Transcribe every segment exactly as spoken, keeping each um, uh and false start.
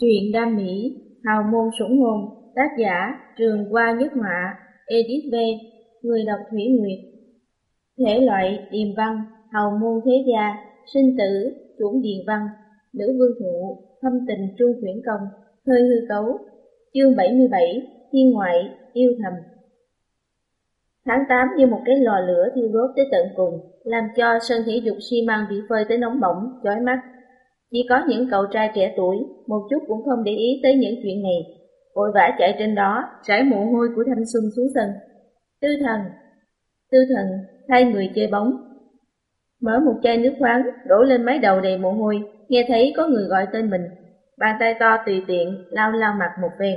Truyện đam mỹ, hào môn sủng hồn, tác giả Trường Hoa Nhất Họa, edit V, người đọc Thủy Nguyệt. Thể loại điềm văn, hào môn thế gia, sinh tử, chuẩn điền văn, nữ vương thụ, thâm tình trung quyển công, hơi hư cấu. Chương bảy mươi bảy, thiên ngoại, yêu thầm. Tháng tám như một cái lò lửa thiêu đốt tới tận cùng, làm cho sân thể dục xi măng bị phơi tới nóng bỏng, chói mắt. Chỉ có những cậu trai trẻ tuổi, một chút cũng không để ý tới những chuyện này, vội vã chạy trên đó, rải mồ hôi của thanh xuân xuống sân. Tư thần, tư thần, thay người chơi bóng. Mở một chai nước khoáng, đổ lên mái đầu đầy mồ hôi, nghe thấy có người gọi tên mình, bàn tay to tùy tiện, lau lau mặt một phen.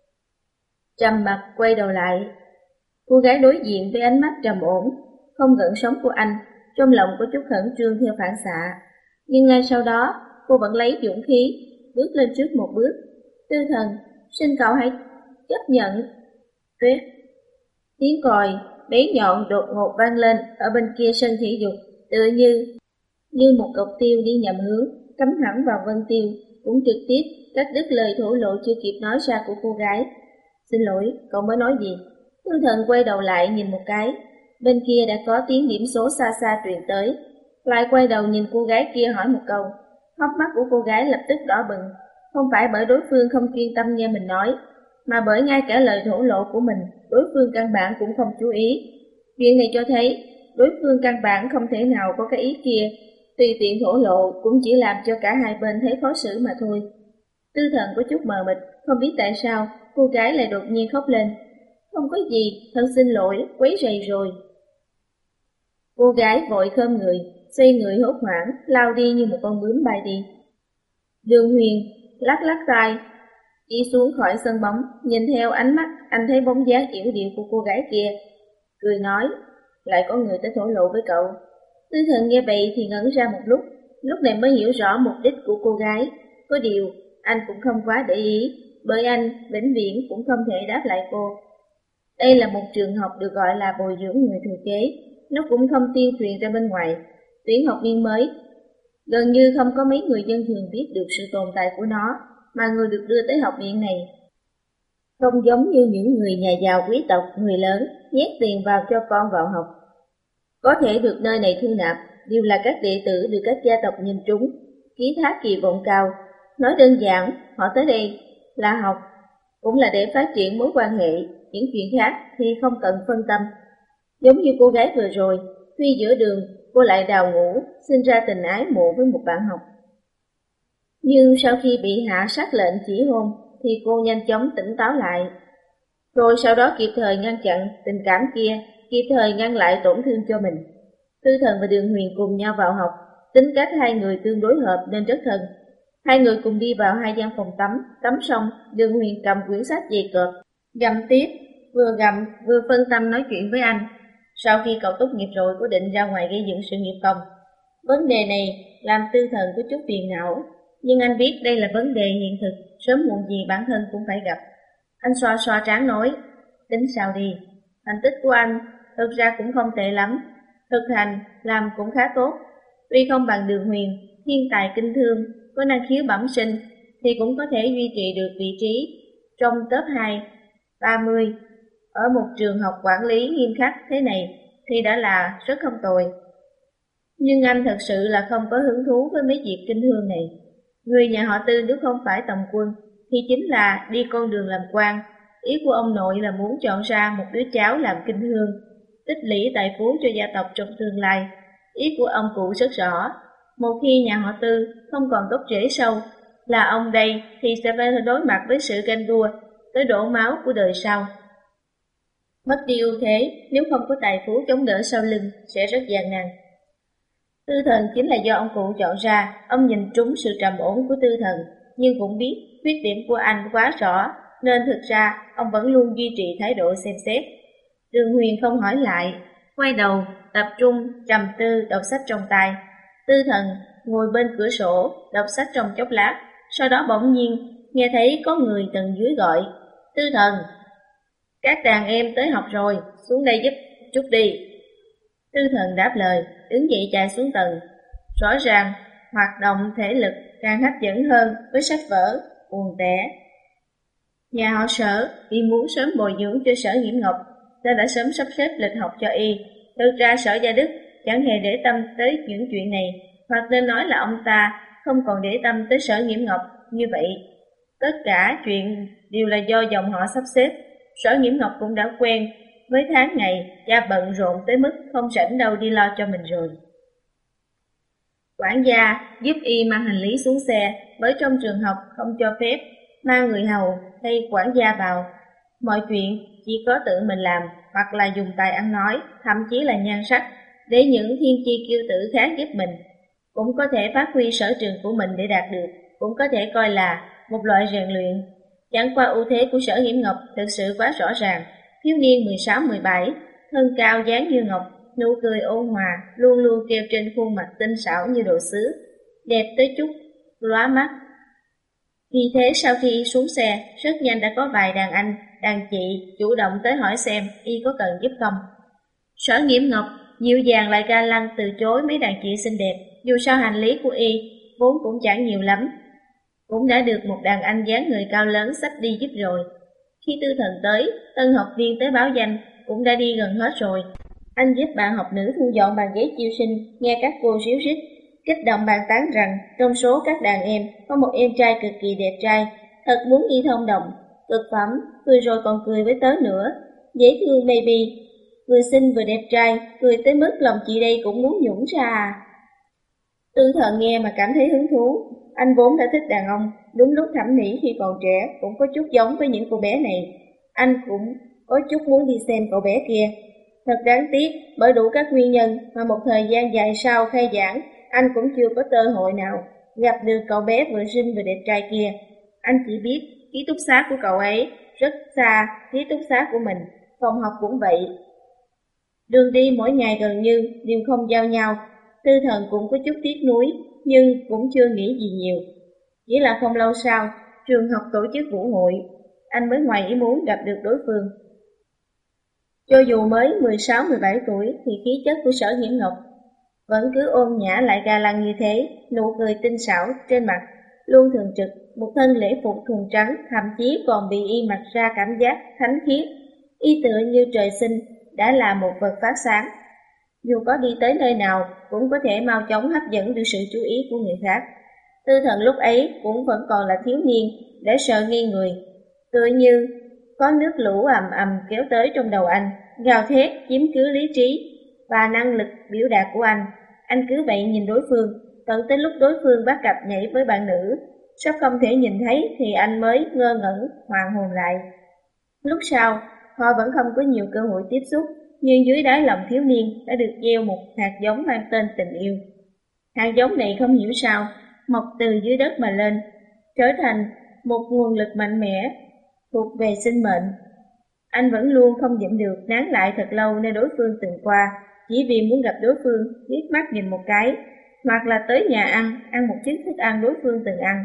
Trầm mặt quay đầu lại, cô gái đối diện với ánh mắt trầm ổn, không gợn sóng của anh, trong lòng có chút khẩn trương theo phản xạ. Nhưng ngay sau đó, cô vẫn lấy dũng khí, bước lên trước một bước. Tư thần, xin cậu hãy chấp nhận. Tuyết. Tiếng còi, bé nhọn đột ngột vang lên ở bên kia sân thể dục, tựa như như một cọc tiêu đi nhầm hướng, cắm thẳng vào vân tiêu, cũng trực tiếp cắt đứt lời thổ lộ chưa kịp nói ra của cô gái. Xin lỗi, cậu mới nói gì? Tư thần quay đầu lại nhìn một cái, bên kia đã có tiếng điểm số xa xa truyền tới, lại quay đầu nhìn cô gái kia hỏi một câu. Hốc mắt của cô gái lập tức đỏ bừng, không phải bởi đối phương không chuyên tâm nghe mình nói, mà bởi ngay cả lời thổ lộ của mình, đối phương căn bản cũng không chú ý. Chuyện này cho thấy, đối phương căn bản không thể nào có cái ý kia, tùy tiện thổ lộ cũng chỉ làm cho cả hai bên thấy khó xử mà thôi. Tư thần có chút mờ mịt, không biết tại sao cô gái lại đột nhiên khóc lên. Không có gì, thật xin lỗi, quấy rầy rồi. Cô gái vội khom người, xoay người hốt hoảng, lao đi như một con bướm bay đi. Đường Huyền lắc lắc tay, đi xuống khỏi sân bóng, nhìn theo ánh mắt, anh thấy bóng dáng yểu điệu của cô gái kia, cười nói, lại có người tới thổ lộ với cậu. Tư thần nghe vậy thì ngẩn ra một lúc, lúc này mới hiểu rõ mục đích của cô gái. Có điều, anh cũng không quá để ý, bởi anh vĩnh viễn cũng không thể đáp lại cô. Đây là một trường học được gọi là bồi dưỡng người thừa kế, nó cũng không tuyên truyền ra bên ngoài, tuyển học viên mới. Gần như không có mấy người dân thường biết được sự tồn tại của nó, mà người được đưa tới học viện này không giống như những người nhà giàu quý tộc, người lớn nhét tiền vào cho con vào học. Có thể được nơi này thu nạp đều là các đệ tử được các gia tộc nhìn trúng, ký thác kỳ vọng cao. Nói đơn giản, họ tới đây là học, cũng là để phát triển mối quan hệ, những chuyện khác thì không cần phân tâm. Giống như cô gái vừa rồi, tuy giữa đường cô lại đào ngũ, sinh ra tình ái mộ với một bạn học. Nhưng sau khi bị hạ sát lệnh chỉ hôn, thì cô nhanh chóng tỉnh táo lại. Rồi sau đó kịp thời ngăn chặn tình cảm kia, kịp thời ngăn lại tổn thương cho mình. Tư thần và Đường Huyền cùng nhau vào học, tính cách hai người tương đối hợp nên rất thân. Hai người cùng đi vào hai gian phòng tắm, tắm xong, Đường Huyền cầm quyển sách dày cộp, gặm tiếp, vừa gặm vừa phân tâm nói chuyện với anh. Sau khi cậu tốt nghiệp rồi có định ra ngoài gây dựng sự nghiệp không? Vấn đề này làm Tư thần có chút phiền não, nhưng anh biết đây là vấn đề hiện thực, sớm muộn gì bản thân cũng phải gặp. Anh xoa xoa trán nói, tính sao đi, thành tích của anh thực ra cũng không tệ lắm, thực hành làm cũng khá tốt. Tuy không bằng Đường Huyền, thiên tài kinh thương, có năng khiếu bẩm sinh, thì cũng có thể duy trì được vị trí trong top hai, ba mươi. Ở một trường học quản lý nghiêm khắc thế này thì đã là rất không tồi. Nhưng anh thật sự là không có hứng thú với mấy việc kinh thương này. Người nhà họ Tư nếu không phải tòng quân thì chính là đi con đường làm quan. Ý của ông nội là muốn chọn ra một đứa cháu làm kinh thương, tích lũy tài phú cho gia tộc trong tương lai. Ý của ông cụ rất rõ, một khi nhà họ Tư không còn gốc rễ sâu, là ông đây thì sẽ phải đối mặt với sự ganh đua tới đổ máu của đời sau. Mất đi ưu thế nếu không có tài phú chống đỡ sau lưng sẽ rất gian nan. Tư thần chính là do ông cụ chọn ra, ông nhìn trúng sự trầm ổn của Tư thần, nhưng cũng biết khuyết điểm của anh quá rõ, nên thực ra ông vẫn luôn duy trì thái độ xem xét. Đường Huyền không hỏi lại, quay đầu, tập trung, trầm tư, đọc sách trong tay. Tư thần ngồi bên cửa sổ, đọc sách trong chốc lát, sau đó bỗng nhiên nghe thấy có người tầng dưới gọi, Tư thần, các đàn em tới học rồi, xuống đây giúp chút đi. Tư thần đáp lời, đứng dậy chạy xuống tầng. Rõ ràng, hoạt động thể lực càng hấp dẫn hơn với sách vở. buồn tẻ. Nhà họ Sở y muốn sớm bồi dưỡng cho Sở Nghiễm Ngọc, nên đã sớm sắp xếp lịch học cho y. Thực ra Sở Gia Đức chẳng hề để tâm tới những chuyện này, hoặc nên nói là ông ta không còn để tâm tới Sở Nghiễm Ngọc như vậy. Tất cả chuyện đều là do dòng họ sắp xếp. Sở Nghiễm Ngọc cũng đã quen với tháng ngày cha bận rộn tới mức không rảnh đâu đi lo cho mình rồi. Quản gia giúp y mang hành lý xuống xe, bởi trong trường học không cho phép mang người hầu hay quản gia vào. Mọi chuyện chỉ có tự mình làm, hoặc là dùng tài ăn nói, thậm chí là nhan sắc, để những thiên chi kiêu tử khác giúp mình. Cũng có thể phát huy sở trường của mình để đạt được, cũng có thể coi là một loại rèn luyện. Chẳng qua ưu thế của Sở Nghiễm Ngọc thực sự quá rõ ràng. Thiếu niên mười sáu mười bảy, thân cao dáng như ngọc, nụ cười ôn hòa, luôn luôn treo trên khuôn mặt tinh xảo như đồ sứ, đẹp tới chút lóa mắt. Vì thế sau khi xuống xe, rất nhanh đã có vài đàn anh, đàn chị chủ động tới hỏi xem y có cần giúp không. Sở Nghiễm Ngọc dịu dàng lại ga lăng từ chối mấy đàn chị xinh đẹp, dù sao hành lý của y vốn cũng chẳng nhiều lắm, cũng đã được một đàn anh dáng người cao lớn xách đi giúp rồi. Khi Tư Thần tới, tân học viên tới báo danh cũng đã đi gần hết rồi. Anh giúp bạn học nữ thu dọn bàn ghế chiêu sinh, nghe các cô ríu rít, kích động bàn tán rằng trong số các đàn em có một em trai cực kỳ đẹp trai, thật muốn đi thông đồng, cực phẩm, cười rồi còn cười với tớ nữa, dễ thương baby, vừa xinh vừa đẹp trai, cười tới mức lòng chị đây cũng muốn nhũng ra à. Tư Thần nghe mà cảm thấy hứng thú, anh vốn đã thích đàn ông, đúng lúc thẩm mỹ khi còn trẻ cũng có chút giống với những cô bé này. Anh cũng có chút muốn đi xem cậu bé kia. Thật đáng tiếc, bởi đủ các nguyên nhân mà một thời gian dài sau khai giảng, anh cũng chưa có cơ hội nào gặp được cậu bé vừa xinh vừa đẹp trai kia. Anh chỉ biết ký túc xá của cậu ấy rất xa ký túc xá của mình, phòng học cũng vậy. Đường đi mỗi ngày gần như đều không giao nhau. Tư Thần cũng có chút tiếc nuối, nhưng cũng chưa nghĩ gì nhiều. Chỉ là không lâu sau, trường học tổ chức vũ hội, anh mới ngoài ý muốn gặp được đối phương. Cho dù mới mười sáu mười bảy tuổi thì khí chất của Sở Nghiễm Ngọc vẫn cứ ôn nhã lại ga lăng như thế, nụ cười tinh xảo trên mặt luôn thường trực, một thân lễ phục thuần trắng, thậm chí còn bị y mặc ra cảm giác thánh khiết, y tựa như trời sinh đã là một vật phát sáng. Dù có đi tới nơi nào cũng có thể mau chóng hấp dẫn được sự chú ý của người khác. Tư Thần lúc ấy cũng vẫn còn là thiếu niên, để sợ nghi người, tựa như có nước lũ ầm ầm kéo tới trong đầu anh, gào thét chiếm cứ lý trí và năng lực biểu đạt của anh. Anh cứ vậy nhìn đối phương, tận tới lúc đối phương bắt gặp nhảy với bạn nữ, sắp không thể nhìn thấy thì anh mới ngơ ngẩn, hoàn hồn lại. Lúc sau, họ vẫn không có nhiều cơ hội tiếp xúc, nhưng dưới đáy lòng thiếu niên đã được gieo một hạt giống mang tên tình yêu. Hạt giống này không hiểu sao, mọc từ dưới đất mà lên, trở thành một nguồn lực mạnh mẽ, thuộc về sinh mệnh. Anh vẫn luôn không nhịn được nán lại thật lâu nơi đối phương từng qua, chỉ vì muốn gặp đối phương, liếc mắt nhìn một cái, hoặc là tới nhà ăn, ăn một chút thức ăn đối phương từng ăn.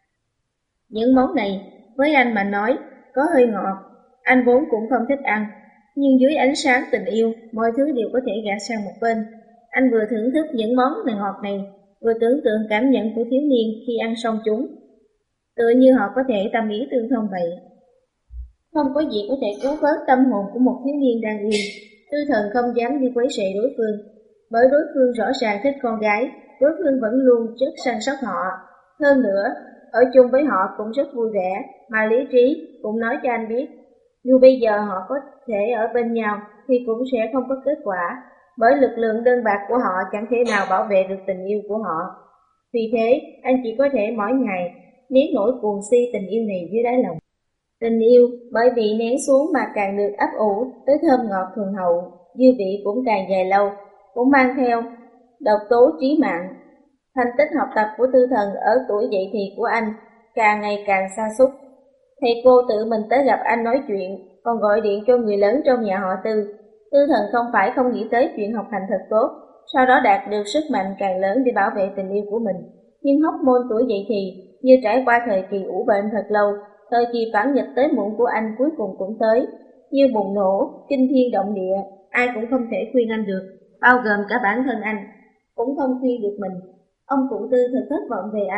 Những món này, với anh mà nói, có hơi ngọt, anh vốn cũng không thích ăn, nhưng dưới ánh sáng tình yêu, mọi thứ đều có thể gạt sang một bên. Anh vừa thưởng thức những món này ngọt này, vừa tưởng tượng cảm nhận của thiếu niên khi ăn xong chúng. Tựa như họ có thể tâm ý tương thông vậy. Không có gì có thể cứu vớt tâm hồn của một thiếu niên đang yêu. Tư Thần không dám đi quấy rầy đối phương, bởi đối phương rõ ràng thích con gái, đối phương vẫn luôn rất săn sóc họ. Hơn nữa, ở chung với họ cũng rất vui vẻ, mà lý trí cũng nói cho anh biết, dù bây giờ họ có thể ở bên nhau thì cũng sẽ không có kết quả, bởi lực lượng đơn bạc của họ chẳng thể nào bảo vệ được tình yêu của họ. Vì thế, anh chỉ có thể mỗi ngày nén nỗi cuồng si tình yêu này dưới đáy lòng. Tình yêu bởi vì nén xuống mà càng được ấp ủ tới thơm ngọt thuần hậu, dư vị cũng càng dài lâu, cũng mang theo độc tố trí mạng. Thành tích học tập của Tư Thần ở tuổi dậy thì của anh càng ngày càng sa sút. Thầy cô tự mình tới gặp anh nói chuyện, còn gọi điện cho người lớn trong nhà họ Tư. Tư Thần không phải không nghĩ tới chuyện học hành thật tốt, sau đó đạt được sức mạnh càng lớn để bảo vệ tình yêu của mình. Nhưng hóc môn tuổi dậy thì như trải qua thời kỳ ủ bệnh thật lâu, thời kỳ phản nghịch tới muộn của anh cuối cùng cũng tới, như bùng nổ, kinh thiên động địa, ai cũng không thể khuyên anh được, bao gồm cả bản thân anh, cũng không khuyên được mình. Ông cụ Tư thật thất vọng về anh,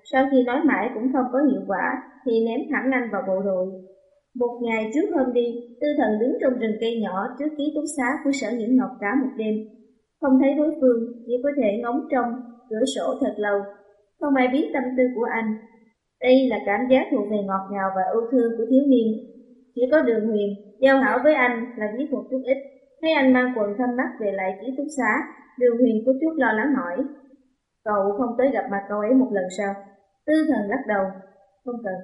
sau khi nói mãi cũng không có hiệu quả, thì ném thẳng anh vào bộ đội. Một ngày trước hôm đi, Tư Thần đứng trong rừng cây nhỏ trước ký túc xá của Sở Nhiễm Ngọc cả một đêm. Không thấy đối phương, chỉ có thể ngóng trong cửa sổ thật lâu. Không ai biết tâm tư của anh. Đây là cảm giác thuộc về ngọt ngào và ưu thương của thiếu niên. Chỉ có Đường Huyền giao hảo với anh là biết một chút ít. Thấy anh mang quần thâm mắt về lại ký túc xá, Đường Huyền có chút lo lắng hỏi: "Cậu không tới gặp mặt cậu ấy một lần sao?" Tư Thần lắc đầu: "Không cần."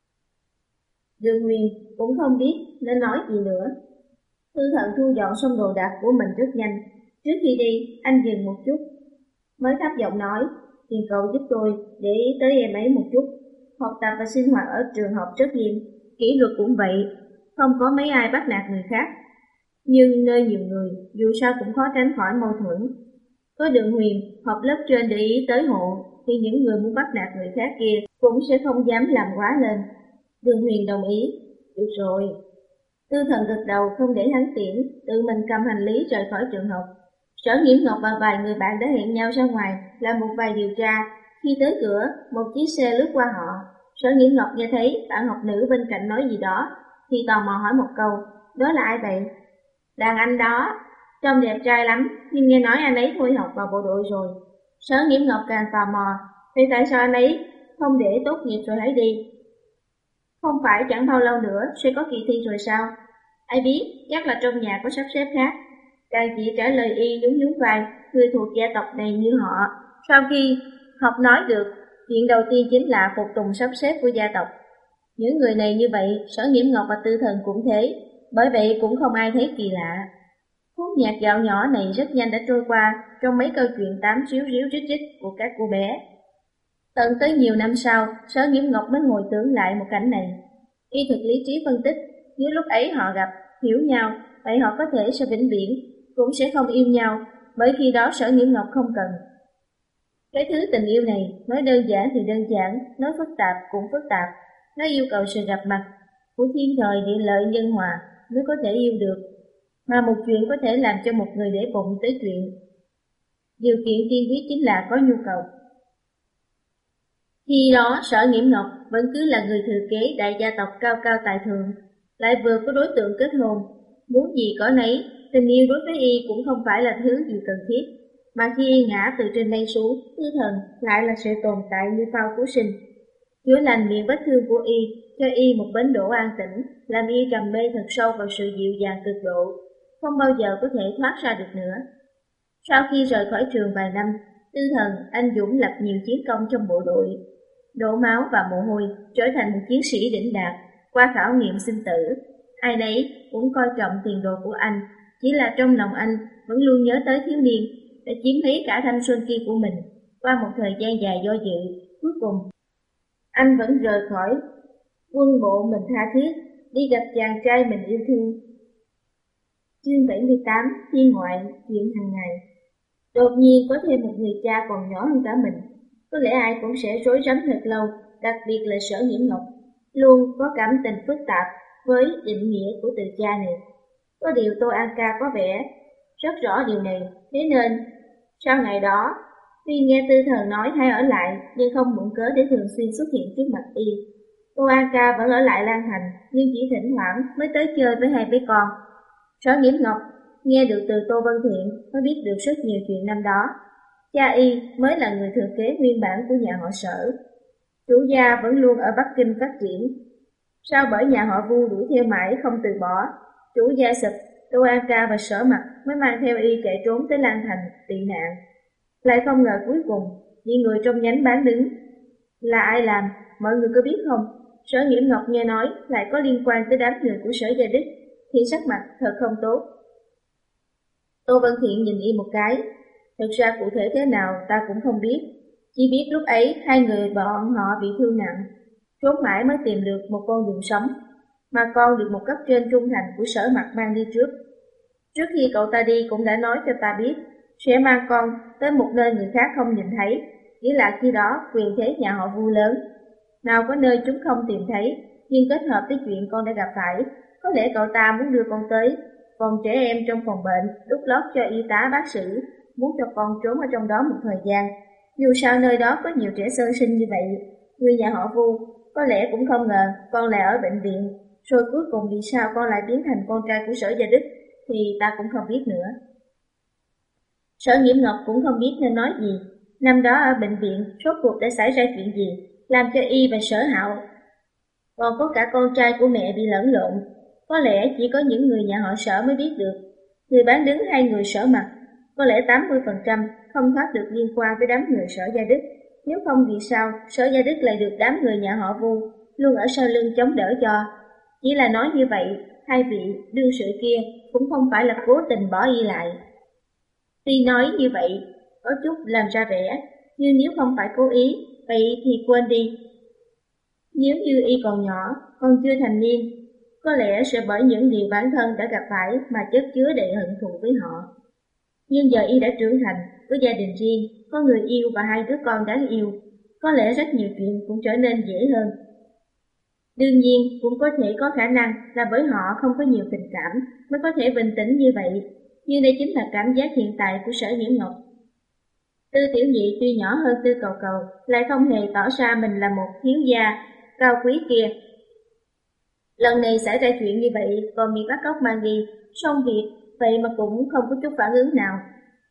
Đường Huyền cũng không biết nên nói gì nữa. Tư Thần thu dọn xong đồ đạc của mình rất nhanh. Trước khi đi, anh dừng một chút, mới thấp giọng nói: "Phiền cậu giúp tôi để ý tới em ấy một chút. Học tập và sinh hoạt ở trường học rất nghiêm, kỷ luật cũng vậy, không có mấy ai bắt nạt người khác. Nhưng nơi nhiều người, dù sao cũng khó tránh khỏi mâu thuẫn. Có Đường Huyền, học lớp trên để ý tới hộ, thì những người muốn bắt nạt người khác kia cũng sẽ không dám làm quá lên." Đường Huyền đồng ý: "Được rồi." Tư Thần gật đầu không để hắn tiễn, tự mình cầm hành lý rời khỏi trường học. Sở Nhiễm Ngọc và vài người bạn đã hẹn nhau ra ngoài làm một vài điều tra. Khi tới cửa, một chiếc xe lướt qua họ. Sở Nhiễm Ngọc nghe thấy bạn học nữ bên cạnh nói gì đó, thì tò mò hỏi một câu: "Đó là ai vậy?" "Đàn anh đó, trông đẹp trai lắm, nhưng nghe nói anh ấy thôi học vào bộ đội rồi." Sở Nhiễm Ngọc càng tò mò: "Vậy tại sao anh ấy không để tốt nghiệp rồi hãy đi? Không phải chẳng bao lâu nữa sẽ có kỳ thi rồi sao?" "Ai biết, chắc là trong nhà có sắp xếp khác." Càng chỉ trả lời y nhún nhún vai, người thuộc gia tộc này như họ. Sau khi học nói được, chuyện đầu tiên chính là phục tùng sắp xếp của gia tộc. Những người này như vậy, Sở Nhiễm Ngọc và Tư Thần cũng thế, bởi vậy cũng không ai thấy kỳ lạ. Khúc nhạc dạo nhỏ này rất nhanh đã trôi qua trong mấy câu chuyện tám xíu ríu rít rít của các cô bé. Tận tới nhiều năm sau, Sở Nhiễm Ngọc mới ngồi tưởng lại một cảnh này. Y thực lý trí phân tích, nếu lúc ấy họ gặp, hiểu nhau, vậy họ có thể sẽ vĩnh viễn cũng sẽ không yêu nhau, bởi khi đó Sở Nhiễm Ngọc không cần. Cái thứ tình yêu này, nói đơn giản thì đơn giản, nói phức tạp cũng phức tạp. Nó yêu cầu sự gặp mặt của thiên thời địa lợi nhân hòa mới có thể yêu được, mà một chuyện có thể làm cho một người để bụng tới chuyện. Điều kiện tiên quyết chính là có nhu cầu. Khi đó Sở Nhiễm Ngọc vẫn cứ là người thừa kế đại gia tộc cao cao tài thượng, lại vừa có đối tượng kết hôn, muốn gì có nấy. Tình yêu đối với y cũng không phải là thứ gì cần thiết, mà khi y ngã từ trên mây xuống, Tư Thần lại là sự tồn tại như phao cứu sinh, chữa lành miệng vết thương của y, cho y một bến đỗ an tĩnh, làm y trầm mê thật sâu vào sự dịu dàng cực độ, không bao giờ có thể thoát ra được nữa. Sau khi rời khỏi trường vài năm, Tư Thần anh dũng lập nhiều chiến công trong bộ đội, đổ máu và mồ hôi, trở thành một chiến sĩ đỉnh đạt, qua khảo nghiệm sinh tử. Ai nấy cũng coi trọng tiền đồ của anh, chỉ là trong lòng anh vẫn luôn nhớ tới thiếu niên đã chiếm lấy cả thanh xuân kia của mình. Qua một thời gian dài do dự, cuối cùng anh vẫn rời khỏi quân bộ mình tha thiết, đi gặp chàng trai mình yêu thương. Chương bảy mươi tám, Thiên ngoại, chuyện hàng ngày. Đột nhiên có thêm một người cha còn nhỏ hơn cả mình, có lẽ ai cũng sẽ rối rắm thật lâu, đặc biệt là Sở Nhiễm Ngọc, luôn có cảm tình phức tạp với định nghĩa của từ cha này. Có điều Tô An Ca có vẻ rất rõ điều này, thế nên sau ngày đó, tuy nghe Tư Thần nói hay ở lại, nhưng không mượn cớ để thường xuyên xuất hiện trước mặt y. Tô An Ca vẫn ở lại Lan Thành, nhưng chỉ thỉnh thoảng mới tới chơi với hai bé con. Sở Nhiễm Ngọc nghe được từ Tô Vân Thiện mới biết được rất nhiều chuyện năm đó. Cha y mới là người thừa kế nguyên bản của nhà họ Sở. Chủ gia vẫn luôn ở Bắc Kinh phát triển. Sao bởi nhà họ Vu đuổi theo mãi không từ bỏ, chủ gia sụp, Tô An Ca và Sở Mặc mới mang theo y chạy trốn tới Lan Thành tị nạn. Lại không ngờ cuối cùng, những người trong nhánh bán đứng là ai làm, mọi người có biết không? Sở Nhiễm Ngọc nghe nói lại có liên quan tới đám người của Sở Gia Đích, thì sắc mặt thật không tốt. Tô Vân Thiện nhìn y một cái. Thực ra cụ thể thế nào ta cũng không biết, chỉ biết lúc ấy hai người bọn họ bị thương nặng, trốn mãi mới tìm được một con đường sống, mà con được một cấp trên trung thành của Sở Mặc mang đi trước. Trước khi cậu ta đi cũng đã nói cho ta biết sẽ mang con tới một nơi người khác không nhìn thấy, chỉ là khi đó quyền thế nhà họ Vu lớn, nào có nơi chúng không tìm thấy, nhưng kết hợp với chuyện con đã gặp phải, có lẽ cậu ta muốn đưa con tới phòng trẻ em trong phòng bệnh, đút lót cho y tá bác sĩ, muốn cho con trốn ở trong đó một thời gian. Dù sao nơi đó có nhiều trẻ sơ sinh như vậy, người nhà họ Vu có lẽ cũng không ngờ con lại ở bệnh viện, rồi cuối cùng vì sao con lại biến thành con trai của Sở Gia Đức thì ta cũng không biết nữa. Sở Nhiễm Ngọc cũng không biết nên nói gì. Năm đó ở bệnh viện, rốt cuộc đã xảy ra chuyện gì, làm cho y và Sở Hạo còn có cả con trai của mẹ bị lẫn lộn. Có lẽ chỉ có những người nhà họ Sở mới biết được. Người bán đứng hai người Sở Mặc, có lẽ tám mươi phần trăm không thoát được liên quan với đám người Sở Gia Đức. Nếu không vì sao Sở Gia Đức lại được đám người nhà họ Vu luôn ở sau lưng chống đỡ cho. Chỉ là nói như vậy, hai vị đương sự kia cũng không phải là cố tình bỏ y lại. Tuy nói như vậy, có chút làm ra vẻ, nhưng nếu không phải cố ý, vậy thì quên đi. Nếu như y còn nhỏ, còn chưa thành niên, có lẽ sẽ bởi những điều bản thân đã gặp phải mà chất chứa đầy hận thù với họ. Nhưng giờ y đã trưởng thành, có gia đình riêng, có người yêu và hai đứa con đáng yêu, có lẽ rất nhiều chuyện cũng trở nên dễ hơn. Đương nhiên, cũng có thể có khả năng là bởi họ không có nhiều tình cảm mới có thể bình tĩnh như vậy, nhưng đây chính là cảm giác hiện tại của Sở Nhiễm Ngọc. Tư Tiểu Nhị tuy nhỏ hơn Tư Cầu Cầu, lại không hề tỏ ra mình là một thiếu gia cao quý kia. Lần này xảy ra chuyện như vậy, còn bị bắt cóc mang đi, xong việc, vậy mà cũng không có chút phản ứng nào.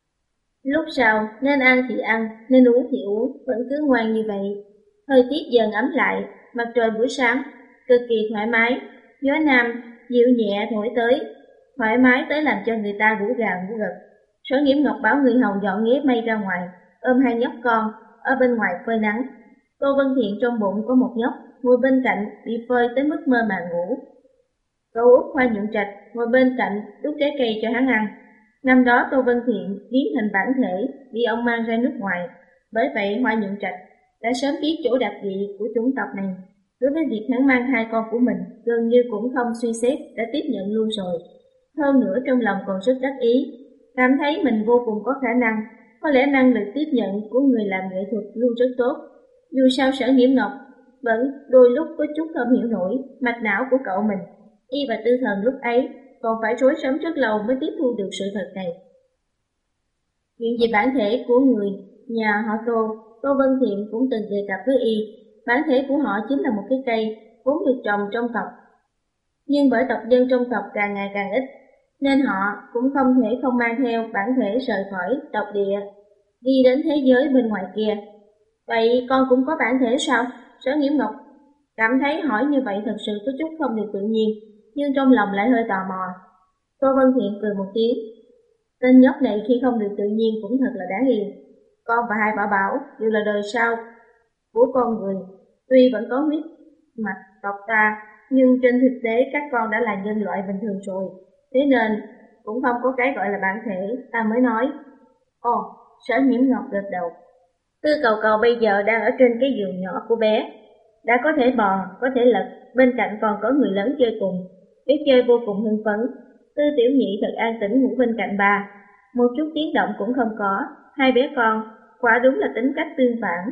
Lúc sau, nên ăn thì ăn, nên uống thì uống, vẫn cứ ngoan như vậy. Thời tiết dần ấm lại, mặt trời buổi sáng, cực kỳ thoải mái, gió nam, dịu nhẹ thổi tới, thoải mái tới làm cho người ta ngủ gà ngủ gật. Sở Nhiễm Ngọc bảo người hầu dọn ghế mây ra ngoài, ôm hai nhóc con, ở bên ngoài phơi nắng. Tô Vân Thiện trong bụng có một nhóc, ngồi bên cạnh, bị phơi tới mức mơ màng ngủ. Cậu út Hoa Nhuận Trạch ngồi bên cạnh, đút trái cây cho hắn ăn. Năm đó Tô Vân Thiện biến thành bản thể, bị ông mang ra nước ngoài. Bởi vậy Hoa Nhuận Trạch đã sớm biết chỗ đặc vị của chủng tộc này. Đối với việc hắn mang hai con của mình, gần như cũng không suy xét, đã tiếp nhận luôn rồi. Hơn nữa trong lòng còn rất đắc ý, cảm thấy mình vô cùng có khả năng, có lẽ năng lực tiếp nhận của người làm nghệ thuật luôn rất tốt. Dù sao Sở Nhiễm Ngọc vẫn đôi lúc có chút không hiểu nổi mạch não của cậu mình. Y và Tư Thần lúc ấy còn phải rối rắm rất lâu mới tiếp thu được sự thật này. Chuyện về bản thể của người nhà họ Tô, Tô Vân Thiện cũng từng đề cập với Y. Bản thể của họ chính là một cái cây vốn được trồng trong tộc, nhưng bởi tộc dân trong tộc càng ngày càng ít, nên họ cũng không thể không mang theo bản thể rời khỏi tộc địa, đi đến thế giới bên ngoài kia. Vậy con cũng có bản thể sao? Sở Nhiễm Ngọc cảm thấy hỏi như vậy thật sự có chút không được tự nhiên, nhưng trong lòng lại hơi tò mò. Tô Vân Thiện cười một tiếng. Tên nhóc này khi không được tự nhiên cũng thật là đáng yêu. Con và hai bảo bảo đều là đời sau của con người, tuy vẫn có huyết mạch tộc ta, nhưng trên thực tế các con đã là nhân loại bình thường rồi, thế nên cũng không có cái gọi là bản thể, ta mới nói. Ồ, Sở Nhiễm Ngọc gật đầu. Tư Cầu Cầu bây giờ đang ở trên cái giường nhỏ của bé, đã có thể bò, có thể lật, bên cạnh còn có người lớn chơi cùng, biết chơi vô cùng hưng phấn. Tư Tiểu Nhị thật an tĩnh ngủ bên cạnh bà, một chút tiếng động cũng không có. Hai bé con quả đúng là tính cách tương phản.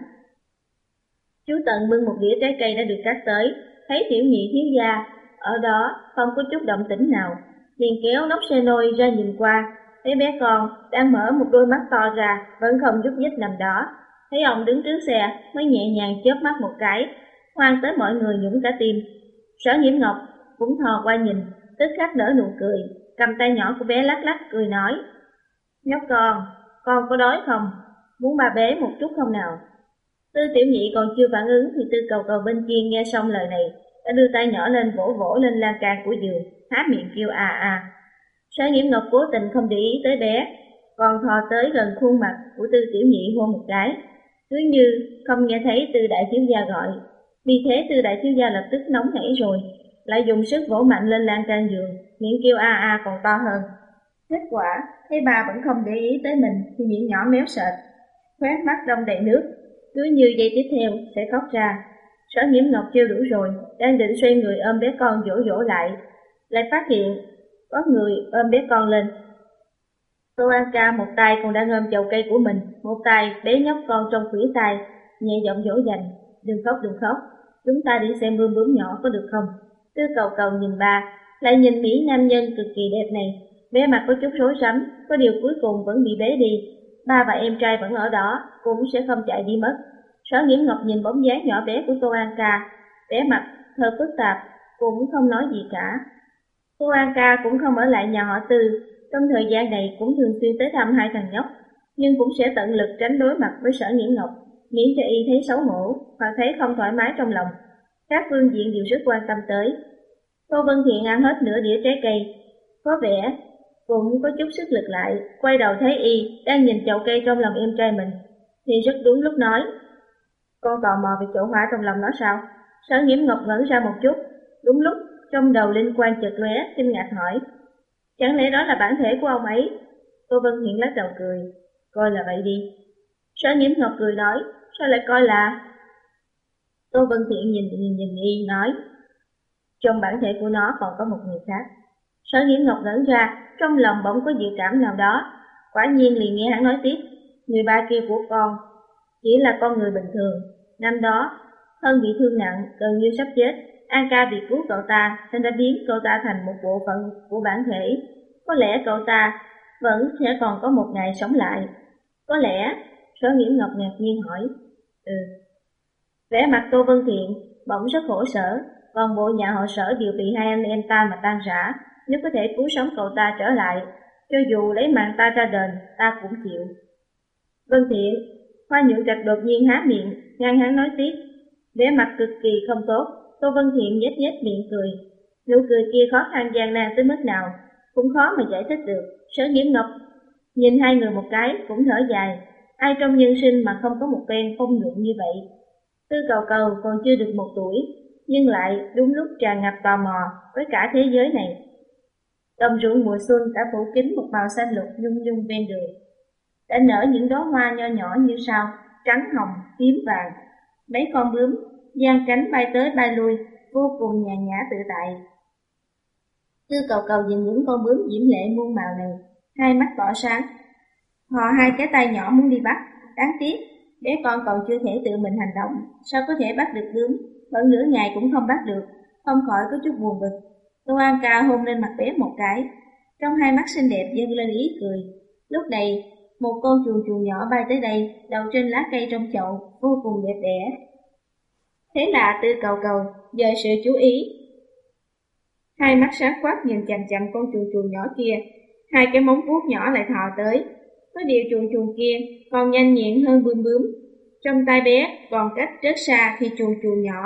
Chú Tần bưng một đĩa trái cây đã được cắt tới, thấy Tiểu Nhị thiếu gia ở đó không có chút động tĩnh nào, liền kéo nóc xe nôi ra nhìn qua, thấy bé con đang mở một đôi mắt to ra, vẫn không nhúc nhích nằm đó. Thấy ông đứng trước xe mới nhẹ nhàng chớp mắt một cái, hoan tới mọi người nhũng cả tim. Sở Nhiễm Ngọc cũng thò qua nhìn, tức khắc nở nụ cười, cầm tay nhỏ của bé lắc lắc cười nói: Nhóc con, con có đói không? Muốn ba bế một chút không nào? Tư Tiểu Nhị còn chưa phản ứng thì Tư Cầu Cầu bên kia nghe xong lời này, đã đưa tay nhỏ lên vỗ vỗ lên lan can của giường, há miệng kêu à à. Sở Nhiễm Ngọc cố tình không để ý tới bé, còn thò tới gần khuôn mặt của Tư Tiểu Nhị hôn một cái, cứ như không nghe thấy Tư Đại Thiếu Gia gọi. Vì thế Tư Đại Thiếu Gia lập tức nóng nảy rồi, lại dùng sức vỗ mạnh lên lan can giường, miệng kêu a a còn to hơn. Kết quả thấy bà vẫn không để ý tới mình thì miệng nhỏ méo sệt, khóe mắt đong đầy nước, cứ như giây tiếp theo sẽ khóc ra. Sở Nhiễm Ngọc chưa đủ rồi, đang định xoay người ôm bé con dỗ dỗ lại, lại phát hiện có người ôm bé con lên. Tô An Ca một tay còn đang ôm chậu cây của mình, một tay bế nhóc con trong khuỷu tay, nhẹ giọng dỗ dành: Đừng khóc, đừng khóc, chúng ta đi xem bướm bướm nhỏ có được không? Tư Cầu Cầu nhìn bà, lại nhìn mỹ nam nhân cực kỳ đẹp này, bé mặt có chút rối rắm, có điều cuối cùng vẫn bị bế đi. ba và em trai vẫn ở đó, cũng sẽ không chạy đi mất. Sở Nghiễm Ngọc nhìn bóng dáng nhỏ bé của Tô An Ca, vẻ mặt thơ phức tạp, cũng không nói gì cả. Tô An Ca cũng không ở lại nhà họ Tư, trong thời gian này cũng thường xuyên tới thăm hai thằng nhóc, nhưng cũng sẽ tận lực tránh đối mặt với Sở Nghiễm Ngọc, miễn cho y thấy xấu hổ hoặc thấy không thoải mái trong lòng. Các phương diện đều rất quan tâm tới. Tô Vân Thiện ăn hết nửa đĩa trái cây, có vẻ cũng có chút sức lực lại, quay đầu thấy y đang nhìn chậu cây trong lòng em trai mình, thì rất đúng lúc nói: con tò mò về chỗ hoa trong lòng nó sao? Sở Nghiễm Ngọc ngẩn ra một chút, đúng lúc trong đầu linh quan chợt lóe, kinh ngạc hỏi: chẳng lẽ đó là bản thể của ông ấy? Tô Vân Thiện lắc đầu cười: coi là vậy đi. Sở Nghiễm Ngọc cười nói: sao lại coi là? Tô Vân Thiện nhìn nhìn nhìn y nói: trong bản thể của nó còn có một người khác. Sở Nghiễm Ngọc ngẩn ra, trong lòng bỗng có dự cảm nào đó, quả nhiên liền nghe hắn nói tiếp: người ba kia của con chỉ là con người bình thường, năm đó thân bị thương nặng, gần như sắp chết. An Ca vì cứu cậu ta nên đã biến cậu ta thành một bộ phận của bản thể. Có lẽ cậu ta vẫn sẽ còn có một ngày sống lại. Có lẽ? Sở Nghiễm Ngọc ngạc nhiên hỏi. Ừ. Vẻ mặt Tô Vân Thiện bỗng rất khổ sở, còn bộ nhà họ Sở đều bị hai anh em ta mà tan rã. Nếu có thể cứu sống cậu ta trở lại, cho dù lấy mạng ta ra đền, ta cũng chịu. Vân Thiện, Hoa Nhượng Trạch đột nhiên há miệng, ngăn hắn nói tiếp, vẻ mặt cực kỳ không tốt. Tô Vân Thiện nhếch nhếch miệng cười, nụ cười kia khó khăn gian nan tới mức nào cũng khó mà giải thích được. Sở Nghiễm Ngọc nhìn hai người một cái cũng thở dài, ai trong nhân sinh mà không có một phen phong nhuận như vậy. Tư Cầu Cầu còn chưa được một tuổi, nhưng lại đúng lúc tràn ngập tò mò với cả thế giới này. Đồng ruộng mùa xuân đã phủ kín một màu xanh lục nhung nhung ven đường, đã nở những đóa hoa nho nhỏ như sao, trắng hồng, tím vàng. Mấy con bướm giang cánh bay tới bay lui, vô cùng nhàn nhã tự tại. Tư Cầu Cầu nhìn những con bướm diễm lệ muôn màu này, hai mắt tỏa sáng. Họ hai cái tay nhỏ muốn đi bắt, đáng tiếc bé con còn chưa thể tự mình hành động, sao có thể bắt được bướm, vẫn nửa ngày cũng không bắt được, không khỏi có chút buồn bực. Tô An Ca hôn lên mặt bé một cái, trong hai mắt xinh đẹp dâng lên ý cười. Lúc này, một con chuồn chuồn nhỏ bay tới đây, đậu trên lá cây trong chậu, vô cùng đẹp đẽ. Thế là Tư Cầu Cầu dời sự chú ý, hai mắt sáng quắc nhìn chằm chằm con chuồn chuồn nhỏ kia, hai cái móng vuốt nhỏ lại thò tới. Có điều chuồn chuồn kia còn nhanh nhẹn hơn bướm bướm, trong tay bé còn cách rất xa thì chuồn chuồn nhỏ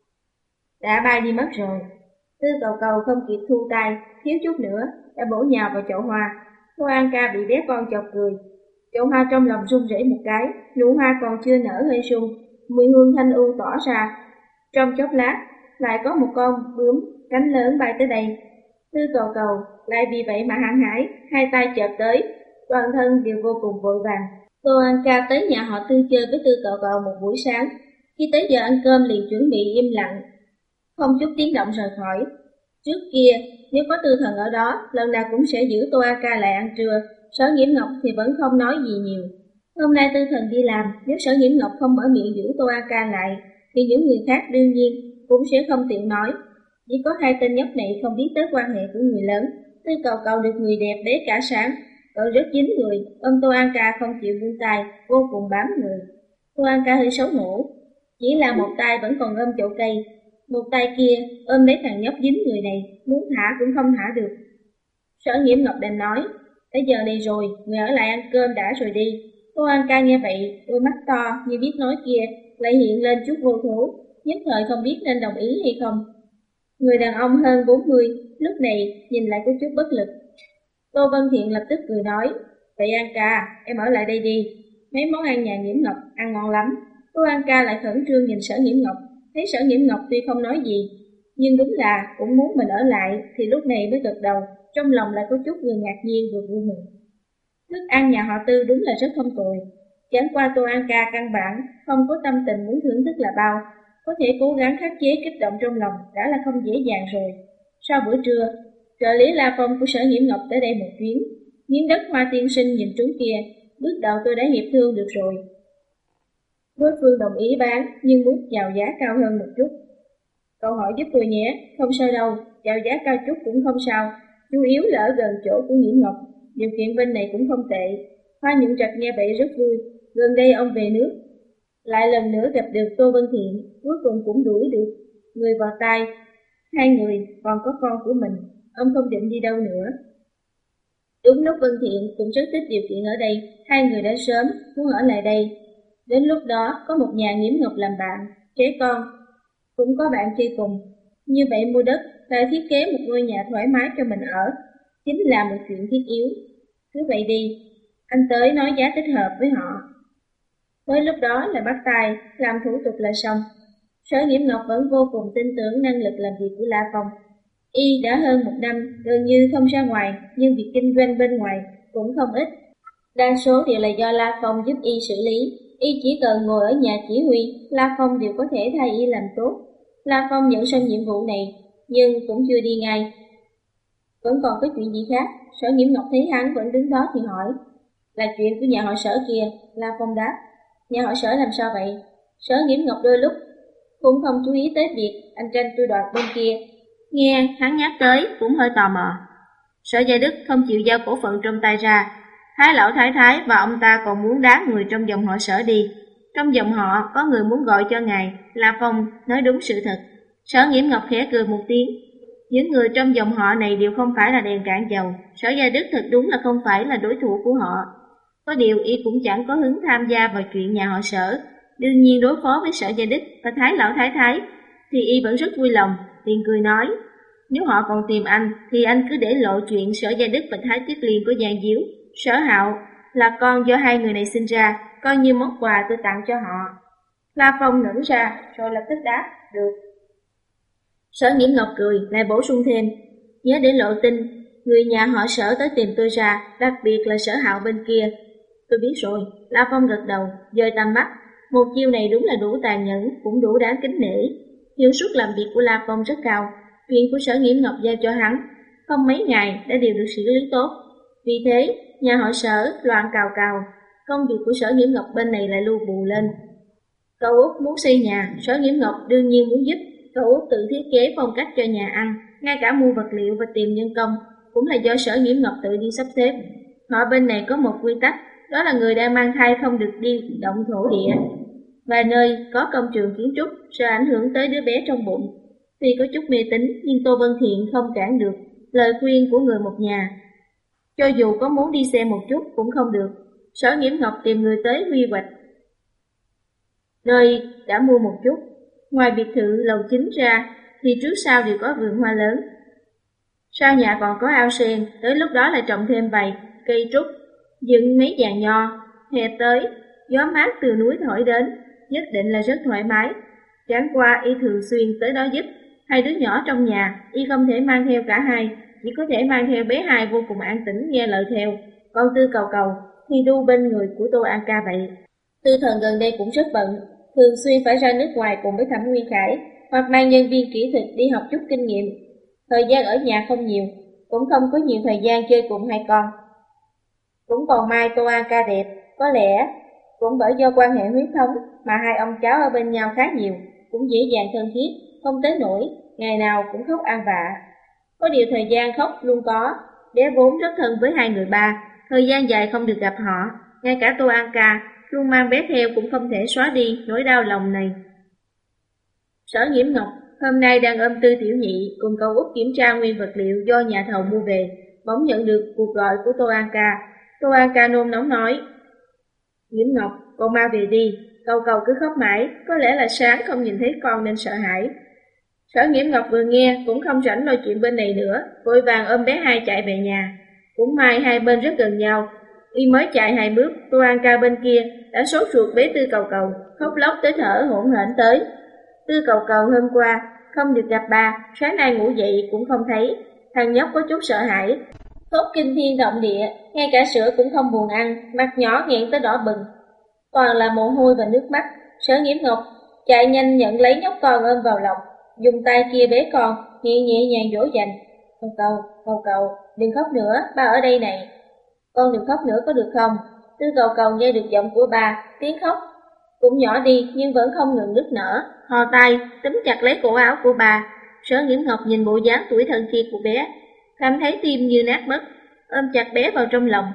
đã bay đi mất rồi. Tư Cầu Cầu không kịp thu tay, thiếu chút nữa đã bổ nhào vào chậu hoa. Tô An Ca bị bé con chọc cười, chậu hoa trong lòng run rẩy một cái, nụ hoa còn chưa nở hơi sung, mùi hương thanh u tỏa ra. Trong chốc lát lại có một con bướm cánh lớn bay tới đây. Tư Cầu Cầu lại vì vậy mà hăng hái, hai tay chợp tới, toàn thân đều vô cùng vội vàng. Tô An Ca tới nhà họ Tư chơi với Tư Cầu Cầu một buổi sáng, khi tới giờ ăn cơm liền chuẩn bị im lặng, không chút tiếng động rời khỏi. Trước kia, nếu có Tư Thần ở đó, lần nào cũng sẽ giữ Tô An Ca lại ăn trưa. Sở Nghiễm Ngọc thì vẫn không nói gì nhiều. Hôm nay Tư Thần đi làm, nếu Sở Nghiễm Ngọc không mở miệng giữ Tô An Ca lại, thì những người khác đương nhiên cũng sẽ không tiện nói. Chỉ có hai tên nhóc này không biết tới quan hệ của người lớn. Tư Cầu Cầu được người đẹp bế cả sáng, cậu rất dính người, ôm Tô An Ca không chịu buông tay, vô cùng bám người. Tô An Ca hơi xấu hổ, chỉ là một tay vẫn còn ôm chậu cây, một tay kia ôm lấy thằng nhóc dính người này, muốn thả cũng không thả được. Sở Nghiễm Ngọc đành nói, tới giờ này rồi, người ở lại ăn cơm đã rồi đi. Tô An Ca nghe vậy, đôi mắt to như biết nói kia lại hiện lên chút vô thố, nhất thời không biết nên đồng ý hay không. Người đàn ông hơn bốn mươi, lúc này nhìn lại có chút bất lực. Tô Vân Thiện lập tức cười nói, vậy An Ca, em ở lại đây đi, mấy món ăn nhà Nghiễm Ngọc ăn ngon lắm. Tô An Ca lại khẩn trương nhìn Sở Nghiễm Ngọc, thấy Sở Nghiễm Ngọc tuy không nói gì, nhưng đúng là cũng muốn mình ở lại, thì lúc này mới gật đầu, trong lòng lại có chút vừa ngạc nhiên vừa vui mừng. Thức ăn nhà họ Tư đúng là rất không tồi, chẳng qua Tô An Ca căn bản không có tâm tình muốn thưởng thức là bao, có thể cố gắng khắc chế kích động trong lòng đã là không dễ dàng rồi. Sau bữa trưa, trợ lý La Phong của Sở Nghiễm Ngọc tới đây một chuyến, miếng đất Hoa tiên sinh nhìn trúng kia, bước đầu tôi đã hiệp thương được rồi. Đối phương đồng ý bán, nhưng muốn chào giá cao hơn một chút. Cậu hỏi giúp tôi nhé, không sao đâu, chào giá cao chút cũng không sao, chủ yếu là ở gần chỗ của Nghiễm Ngọc, điều kiện bên này cũng không tệ. Hoa Nhuận Trạch nghe vậy rất vui, gần đây ông về nước, lại lần nữa gặp được Tô Vân Thiện, cuối cùng cũng đuổi được người vào tay. Hai người còn có con của mình, ông không định đi đâu nữa. Đúng lúc Vân Thiện cũng rất thích điều kiện ở đây, hai người đã sớm muốn ở lại đây. Đến lúc đó có một nhà Nghiễm Ngọc làm bạn, trẻ con cũng có bạn chơi cùng. Như vậy mua đất và thiết kế một ngôi nhà thoải mái cho mình ở, chính là một chuyện thiết yếu. Cứ vậy đi, anh tới nói giá thích hợp với họ. Tới lúc đó là bắt tay, làm thủ tục là xong. Sở Nghiễm Ngọc vẫn vô cùng tin tưởng năng lực làm việc của La Phong. Y đã hơn một năm gần như không ra ngoài, nhưng việc kinh doanh bên ngoài cũng không ít. Đa số đều là do La Phong giúp Y xử lý. Y chỉ cần ngồi ở nhà chỉ huy, La Phong đều có thể thay Y làm tốt. La Phong nhận xong nhiệm vụ này, nhưng cũng chưa đi ngay. Vẫn còn có chuyện gì khác? Sở Nghiễm Ngọc thấy hắn vẫn đứng đó thì hỏi. Là chuyện của nhà họ Sở kia, La Phong đáp. Nhà họ Sở làm sao vậy? Sở Nghiễm Ngọc đôi lúc cũng không chú ý tới việc anh tranh tôi đoạt bên kia. Nghe hắn nhắc tới cũng hơi tò mò. Sở Gia Đức không chịu giao cổ phận trong tay ra. Thái lão thái thái và ông ta còn muốn đá người trong dòng họ Sở đi. Trong dòng họ có người muốn gọi cho ngài. La Phong nói đúng sự thật. Sở Nghiễm Ngọc khẽ cười một tiếng. Những người trong dòng họ này đều không phải là đèn cạn dầu. Sở Gia Đức thật đúng là không phải là đối thủ của họ. Có điều Y cũng chẳng có hứng tham gia vào chuyện nhà họ Sở. Đương nhiên đối phó với Sở Gia Đức và Thái lão thái thái thì Y vẫn rất vui lòng, liền cười nói. Nếu họ còn tìm anh thì anh cứ để lộ chuyện Sở Gia Đức và Thái Tuyết Liên của Giang Diếu. Sở Hạo là con do hai người này sinh ra, coi như món quà tôi tặng cho họ. La Phong ngẩn ra rồi lập tức đáp, được. Sở Nghiễm Ngọc cười, lại bổ sung thêm, nhớ để lộ tin, người nhà họ Sở tới tìm tôi ra, đặc biệt là Sở Hạo bên kia. Tôi biết rồi. La Phong gật đầu, dời tầm mắt. Một chiêu này đúng là đủ tàn nhẫn, cũng đủ đáng kính nể. Hiệu suất làm việc của La Phong rất cao. Chuyện của Sở Nghiễm Ngọc giao cho hắn, không mấy ngày đã đều được xử lý tốt. Vì thế, nhà họ Sở loạn cào cào, công việc của Sở Nghiễm Ngọc bên này lại lưu bù lên. Cậu Út muốn xây nhà, Sở Nghiễm Ngọc đương nhiên muốn giúp. Cậu Út tự thiết kế phong cách cho nhà ăn, ngay cả mua vật liệu và tìm nhân công cũng là do Sở Nghiễm Ngọc tự đi sắp xếp. Họ bên này có một quy tắc, đó là người đang mang thai không được đi động thổ địa. Vài nơi có công trường kiến trúc sẽ ảnh hưởng tới đứa bé trong bụng. Tuy có chút mê tín nhưng Tô Vân Thiện không cản được lời khuyên của người một nhà. Cho dù có muốn đi xem một chút cũng không được. Sở Nghiễm Ngọc tìm người tới quy hoạch nơi đã mua một chút. Ngoài biệt thự lầu chính ra thì trước sau đều có vườn hoa lớn. Sau nhà còn có ao sen, tới lúc đó lại trồng thêm vài cây trúc, dựng mấy giàn nho. Hè tới, gió mát từ núi thổi đến, nhất định là rất thoải mái. Chẳng qua Y thường xuyên tới đó giúp. Hai đứa nhỏ trong nhà, Y không thể mang theo cả hai, chỉ có thể mang theo bé hai vô cùng an tĩnh nghe lời theo. Còn Tư Cầu Cầu thì đu bên người của Tô An Ca vậy. Tư Thần gần đây cũng rất bận, thường xuyên phải ra nước ngoài cùng với Thẩm Nguyên Khải, hoặc mang nhân viên kỹ thuật đi học chút kinh nghiệm. Thời gian ở nhà không nhiều, cũng không có nhiều thời gian chơi cùng hai con. Cũng còn may Tô An Ca đẹp, có lẽ cũng bởi do quan hệ huyết thống mà hai ông cháu ở bên nhau khá nhiều, cũng dễ dàng thân thiết, không tới nỗi ngày nào cũng khóc ăn vạ. Có điều thời gian khóc luôn có, bé vốn rất thân với hai người ba, thời gian dài không được gặp họ, ngay cả Tô An Ca luôn mang bé theo cũng không thể xóa đi nỗi đau lòng này. Sở Nghiễm Ngọc hôm nay đang ôm Tư Tiểu Nhị cùng cậu Út kiểm tra nguyên vật liệu do nhà thầu mua về, bỗng nhận được cuộc gọi của Tô An Ca. Tô An Ca nôn nóng nói, Nghiễm Ngọc, con mau về đi, Cầu Cầu cứ khóc mãi, có lẽ là sáng không nhìn thấy con nên sợ hãi. Sở Nghiễm Ngọc vừa nghe cũng không rảnh lo chuyện bên này nữa, vội vàng ôm bé hai chạy về nhà. Cũng may hai bên rất gần nhau, Y mới chạy hai bước, Tô An Ca bên kia đã sốt ruột bế Tư Cầu Cầu, khóc lóc tới thở hổn hển tới. Tư Cầu Cầu hôm qua không được gặp ba, sáng nay ngủ dậy cũng không thấy, thằng nhóc có chút sợ hãi, khóc kinh thiên động địa, ngay cả sữa cũng không buồn ăn, mặt nhỏ nghẹn tới đỏ bừng, toàn là mồ hôi và nước mắt. Sở Nghiễm Ngọc chạy nhanh nhận lấy nhóc con ôm vào lòng, dùng tay kia bế con, nhẹ nhẹ nhàng dỗ dành. Cầu Cầu, Cầu Cầu, đừng khóc nữa, ba ở đây này. Con đừng khóc nữa có được không? Tư Cầu Cầu nghe được giọng của ba, tiếng khóc cũng nhỏ đi nhưng vẫn không ngừng nức nở, hò tay túm chặt lấy cổ áo của bà. Sở Nghiễm Ngọc nhìn bộ dáng tuổi thân kia của bé, cảm thấy tim như nát mất, ôm chặt bé vào trong lòng.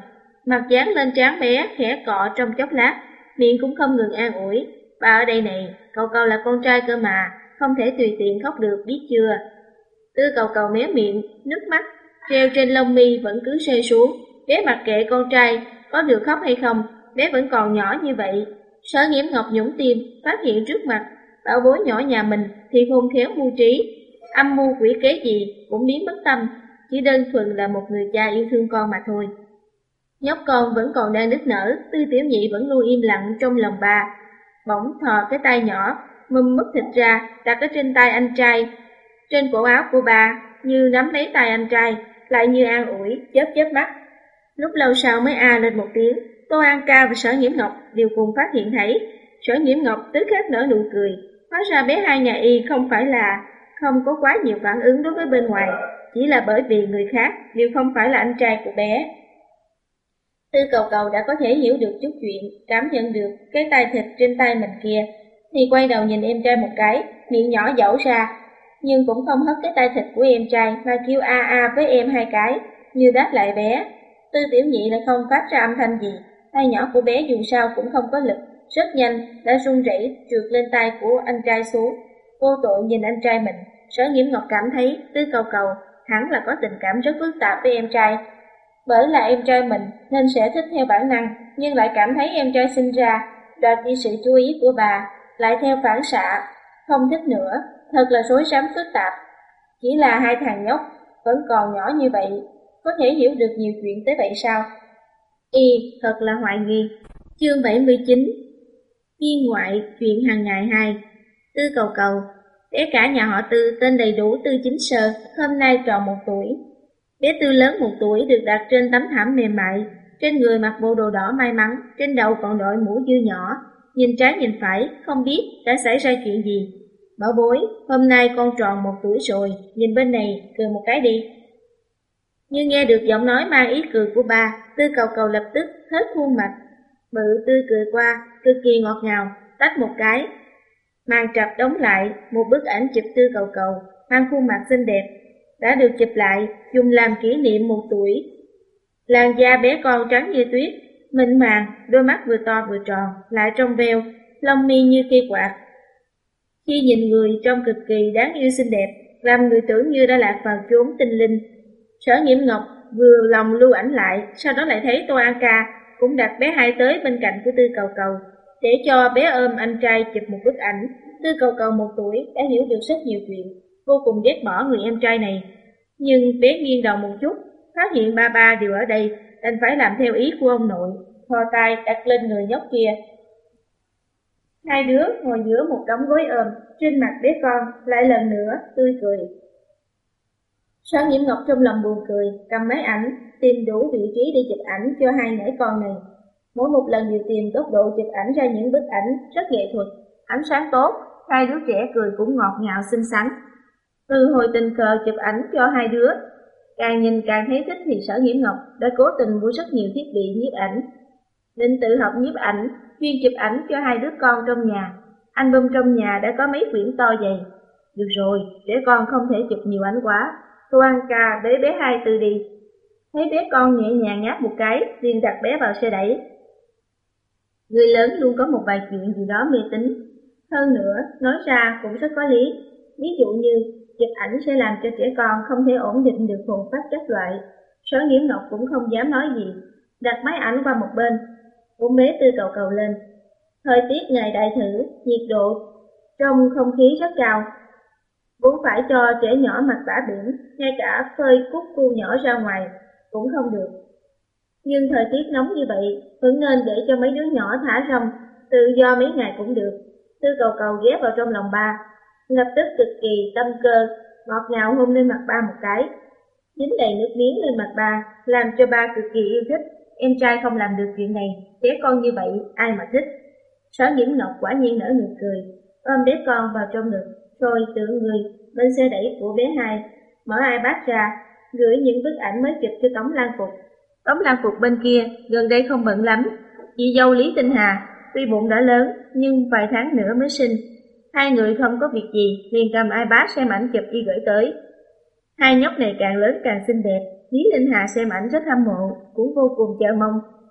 Mặt dán lên trán bé, khẽ cọ trong chốc lát, miệng cũng không ngừng an ủi. Ba ở đây này, Cầu Cầu là con trai cơ mà, không thể tùy tiện khóc được, biết chưa? Tư Cầu Cầu méo miệng, nước mắt treo trên lông mi vẫn cứ rơi xuống. Bé mặc kệ con trai có được khóc hay không, bé vẫn còn nhỏ như vậy. Sở Nghiễm Ngọc nhũng tim, phát hiện trước mặt bảo bối nhỏ nhà mình thì khôn khéo mưu trí, âm mưu quỷ kế gì cũng biến mất tâm, chỉ đơn thuần là một người cha yêu thương con mà thôi. Nhóc con vẫn còn đang nức nở, Tư Tiểu Nhị vẫn luôn im lặng trong lòng bà. Bỗng thò cái tay nhỏ, mâm mất thịt ra, đặt ở trên tay anh trai, trên cổ áo của bà, như nắm lấy tay anh trai, lại như an ủi, chớp chớp mắt. Lúc lâu sau mới a lên một tiếng, Tô An Ca và Sở Nghiễm Ngọc đều cùng phát hiện thấy. Sở Nghiễm Ngọc tức khắc nở nụ cười, hóa ra bé hai nhà y không phải là không có quá nhiều phản ứng đối với bên ngoài, chỉ là bởi vì người khác đều không phải là anh trai của bé. Tư Cầu Cầu đã có thể hiểu được chút chuyện, cảm nhận được cái tay thịt trên tay mình kia, thì quay đầu nhìn em trai một cái, miệng nhỏ dẫu ra, nhưng cũng không hất cái tay thịt của em trai mà kêu a a với em hai cái, như đáp lại bé. Tư Tiểu Nhị lại không phát ra âm thanh gì, tay nhỏ của bé dù sao cũng không có lực, rất nhanh đã run rẩy trượt lên tay của anh trai xuống. Vô tội nhìn anh trai mình, Sở Nghiễm Ngọc cảm thấy Tư Cầu Cầu hẳn là có tình cảm rất phức tạp với em trai. Bởi là em trai mình nên sẽ thích theo bản năng, nhưng lại cảm thấy em trai sinh ra đoạt đi sự chú ý của bà, lại theo phản xạ không thích nữa, thật là rối rắm phức tạp. Chỉ là hai thằng nhóc vẫn còn nhỏ như vậy, có thể hiểu được nhiều chuyện tới vậy sao? Y thật là hoài nghi. Chương bảy mươi chín. Viên ngoại chuyện hàng ngày hai. Tư Cầu Cầu, bé cả nhà họ Tư tên đầy đủ Tư Chính Sơ, hôm nay tròn một tuổi. Bé Tư lớn một tuổi được đặt trên tấm thảm mềm mại, trên người mặc bộ đồ đỏ may mắn, trên đầu còn đội mũ dưa nhỏ, nhìn trái nhìn phải, không biết đã xảy ra chuyện gì. Bảo bối, hôm nay con tròn một tuổi rồi, nhìn bên này, cười một cái đi. Như nghe được giọng nói mang ý cười của ba, Tư Cầu Cầu lập tức hết khuôn mặt, bự tươi cười qua, cực kỳ ngọt ngào, tách một cái. Màn trập đóng lại, một bức ảnh chụp Tư Cầu Cầu, mang khuôn mặt xinh đẹp, đã được chụp lại, dùng làm kỷ niệm một tuổi. Làn da bé con trắng như tuyết, mịn màng, đôi mắt vừa to vừa tròn, lại trong veo, lông mi như cây quạt. Khi nhìn người trông cực kỳ đáng yêu xinh đẹp, làm người tưởng như đã lạc vào chốn tinh linh. Sở Nghiễm Ngọc vừa lòng lưu ảnh lại, sau đó lại thấy Tô An Ca cũng đặt bé hai tới bên cạnh của Tư Cầu Cầu, để cho bé ôm anh trai chụp một bức ảnh. Tư Cầu Cầu một tuổi đã hiểu được rất nhiều chuyện, vô cùng ghét bỏ người em trai này. Nhưng bé nghiêng đầu một chút, phát hiện ba ba đều ở đây, đành phải làm theo ý của ông nội, thò tay đặt lên người nhóc kia. Hai đứa ngồi giữa một đống gối ôm, trên mặt bé con lại lần nữa tươi cười. Sở Nghiễm Ngọc trong lòng buồn cười, cầm máy ảnh, tìm đủ vị trí để chụp ảnh cho hai mẹ con này. Mỗi một lần đều tìm tốc độ chụp ảnh ra những bức ảnh rất nghệ thuật, ánh sáng tốt, hai đứa trẻ cười cũng ngọt ngào xinh xắn. Từ hồi tình cờ chụp ảnh cho hai đứa, càng nhìn càng thấy thích thì Sở Nghiễm Ngọc đã cố tình mua rất nhiều thiết bị nhiếp ảnh. Định tự học nhiếp ảnh, chuyên chụp ảnh cho hai đứa con trong nhà. Album trong nhà đã có mấy quyển to dày. Được rồi, để con không thể chụp nhiều ảnh quá. Tô An Ca bế bé hai Tư đi. Thấy bé con nhẹ nhàng ngáp một cái, liền đặt bé vào xe đẩy. Người lớn luôn có một vài chuyện gì đó mê tín. Hơn nữa, nói ra cũng rất có lý. Ví dụ như, chụp ảnh sẽ làm cho trẻ con không thể ổn định được hồn phách các loại. Sở Nghiễm Ngọc cũng không dám nói gì, đặt máy ảnh qua một bên, cũng bế Tư Cầu Cầu lên. Thời tiết ngày đại thử, nhiệt độ trong không khí rất cao, vốn phải cho trẻ nhỏ mặc bả biển, ngay cả phơi cúc cu nhỏ ra ngoài cũng không được. Nhưng thời tiết nóng như vậy, vẫn nên để cho mấy đứa nhỏ thả rông, tự do mấy ngày cũng được. Tư Cầu Cầu ghé vào trong lòng ba, lập tức cực kỳ tâm cơ, ngọt ngào hôn lên mặt ba một cái, dính đầy nước miếng lên mặt ba, làm cho ba cực kỳ yêu thích. Em trai không làm được chuyện này, trẻ con như vậy ai mà thích. Sở Nghiễm Ngọc quả nhiên nở nụ cười, ôm bé con vào trong ngực, rồi tựa người bên xe đẩy của bé hai, mở iPad ra, gửi những bức ảnh mới chụp cho Tống Lan Phục. Tống Lan Phục bên kia gần đây không bận lắm, chị dâu Lý Tinh Hà tuy bụng đã lớn nhưng vài tháng nữa mới sinh. Hai người không có việc gì liền cầm iPad xem ảnh chụp đi gửi tới. Hai nhóc này càng lớn càng xinh đẹp, Lý Tinh Hà xem ảnh rất hâm mộ, cũng vô cùng chờ mong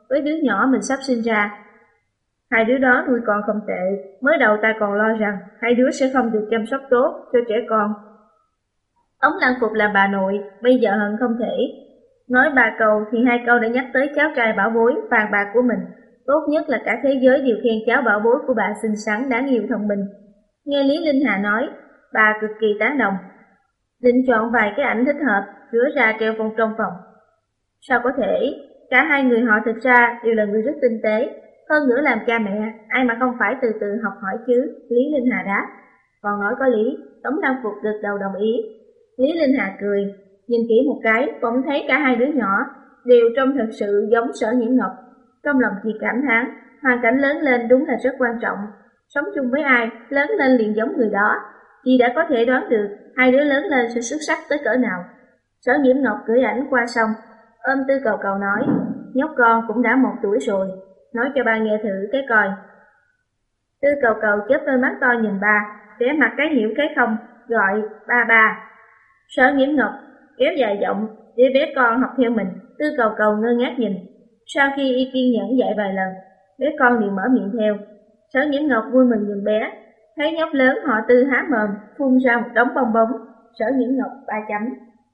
với đứa nhỏ mình sắp sinh ra. Hai đứa đó nuôi con không tệ, mới đầu ta còn lo rằng hai đứa sẽ không được chăm sóc tốt cho trẻ con. Tống Lăng Phục là bà nội, bây giờ hận không thể. Nói ba câu thì hai câu đã nhắc tới cháu trai bảo bối, vàng bạc của mình. Tốt nhất là cả thế giới đều khen cháu bảo bối của bà xinh xắn, đáng yêu, thông minh. Nghe Lý Linh Hà nói, bà cực kỳ tán đồng. Định chọn vài cái ảnh thích hợp, rửa ra treo phong trong phòng. Sao có thể, cả hai người họ thực ra đều là người rất tinh tế. Hơn nữa làm cha mẹ, ai mà không phải từ từ học hỏi chứ, Lý Linh Hà đáp. Còn nói có lý, Tống Lăng Phục gật đầu đồng ý. Lý Linh Hà cười, nhìn kỹ một cái, bỗng thấy cả hai đứa nhỏ đều trông thật sự giống Sở Nhiễm Ngọc. Trong lòng chị cảm thán, hoàn cảnh lớn lên đúng là rất quan trọng. Sống chung với ai, lớn lên liền giống người đó. Chị đã có thể đoán được hai đứa lớn lên sẽ xuất sắc tới cỡ nào. Sở Nhiễm Ngọc gửi ảnh qua xong, ôm Tư Cầu Cầu nói, nhóc con cũng đã một tuổi rồi, nói cho ba nghe thử cái coi. Tư Cầu Cầu chớp đôi mắt to nhìn ba, vẻ mặt cái hiểu cái không, gọi ba ba. Sở Nhiễm Ngọc kéo dài giọng để bé con học theo mình. Tư Cầu Cầu ngơ ngác nhìn. Sau khi y kiên nhẫn dạy vài lần, bé con liền mở miệng theo. Sở Nhiễm Ngọc vui mừng nhìn bé, thấy nhóc lớn họ Tư há mồm phun ra một đống bong bóng. Sở Nhiễm Ngọc ba chấm.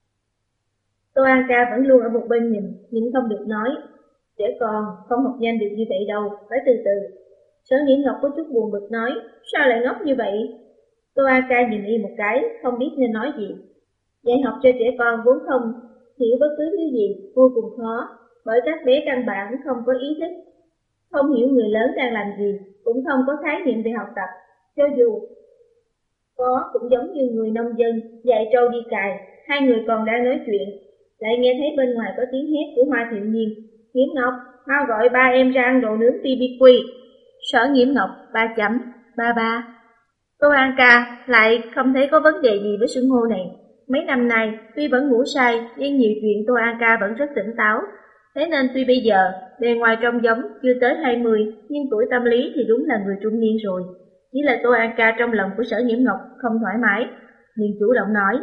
Tô An Ca vẫn luôn ở một bên nhìn, nhưng không được nói. Trẻ con không học nhanh được như vậy đâu, phải từ từ. Sở Nhiễm Ngọc có chút buồn bực nói, sao lại ngốc như vậy? Tô An Ca nhìn y một cái, không biết nên nói gì. Dạy học cho trẻ con vốn không hiểu bất cứ thứ gì, vô cùng khó, bởi các bé căn bản không có ý thức, không hiểu người lớn đang làm gì, cũng không có khái niệm về học tập. Cho dù có cũng giống như người nông dân dạy trâu đi cày. Hai người còn đang nói chuyện, lại nghe thấy bên ngoài có tiếng hét của Hoa Thiệu Nhiên. Nhiễm Ngọc, mau gọi ba em ra ăn đồ nướng bê bê quy. Sở Nhiễm Ngọc ba chấm, ba ba. Tô An Ca lại không thấy có vấn đề gì với xưng hô này. Mấy năm nay, tuy vẫn ngủ say, nhưng nhiều chuyện Tô An Ca vẫn rất tỉnh táo. Thế nên tuy bây giờ, bề ngoài trông giống chưa tới hai mươi, nhưng tuổi tâm lý thì đúng là người trung niên rồi. Chỉ là Tô An Ca trong lòng của Sở Nhiễm Ngọc không thoải mái, liền chủ động nói.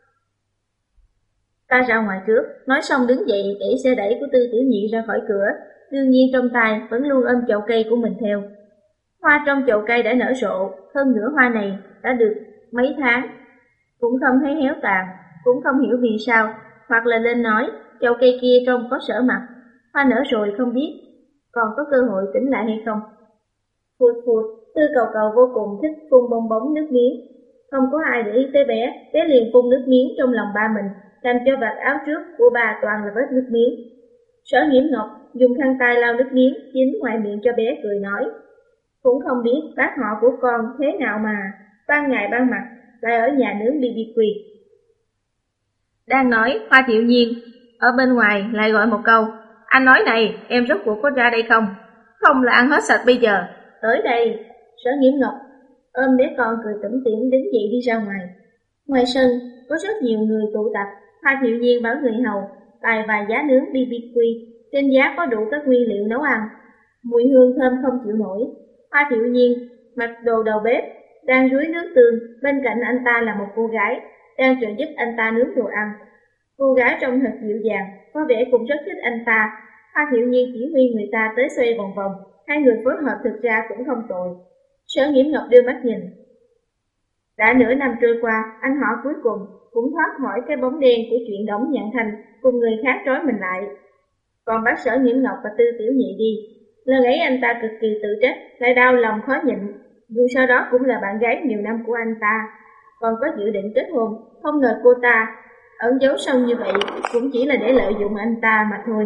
Ta ra ngoài trước, nói xong đứng dậy đẩy xe đẩy của Tư Tiểu Nhị ra khỏi cửa, đương nhiên trong tay vẫn luôn ôm chậu cây của mình theo. Hoa trong chậu cây đã nở rộ, hơn nữa hoa này đã được mấy tháng, cũng không thấy héo tàn, cũng không hiểu vì sao, hoặc là lên nói, chậu cây kia trông có sở mặt, hoa nở rồi không biết, còn có cơ hội tỉnh lại hay không. Phụt phụt, Tư Cầu Cầu vô cùng thích phun bong bóng nước miếng, không có ai để ý tới bé, bé liền phun nước miếng trong lòng ba mình, làm cho vạt áo trước của bà toàn là vết nước miếng. Sở Nhiễm Ngọc dùng khăn tay lau nước miếng dính ngoài miệng cho bé, cười nói, cũng không biết bác họ của con thế nào mà ban ngày ban mặt lại ở nhà nướng bê bê quy. Đang nói, Hoa Thiệu Nhiên ở bên ngoài lại gọi một câu, anh nói này, em rốt cuộc có ra đây không? Không là ăn hết sạch bây giờ. Tới đây. Sở Nhiễm Ngọc ôm bé con cười tủm tỉm đứng dậy đi ra ngoài. Ngoài sân có rất nhiều người tụ tập. Hoa Thiệu Nhiên bảo người hầu bày vài giá nướng bê bê quy, trên giá có đủ các nguyên liệu nấu ăn, mùi hương thơm không chịu nổi. Hoa Thiệu Nhiên mặc đồ đầu bếp, đang rưới nước tương, bên cạnh anh ta là một cô gái, đang trợ giúp anh ta nướng đồ ăn. Cô gái trông thật dịu dàng, có vẻ cũng rất thích anh ta. Hoa Thiệu Nhiên chỉ huy người ta tới xoay vòng vòng, hai người phối hợp thực ra cũng không tồi. Sở Nhiễm Ngọc đưa mắt nhìn. Đã nửa năm trôi qua, anh họ cuối cùng cũng thoát khỏi cái bóng đen của chuyện Đổng Nhạn Thành cùng người khác trói mình lại. Còn bác Sở Nhiễm Ngọc và Tư Tiểu Nhị đi, lần ấy anh ta cực kỳ tự trách, lại đau lòng khó nhịn, dù sau đó cũng là bạn gái nhiều năm của anh ta, còn có dự định kết hôn, không ngờ cô ta ẩn giấu sâu như vậy, cũng chỉ là để lợi dụng anh ta mà thôi.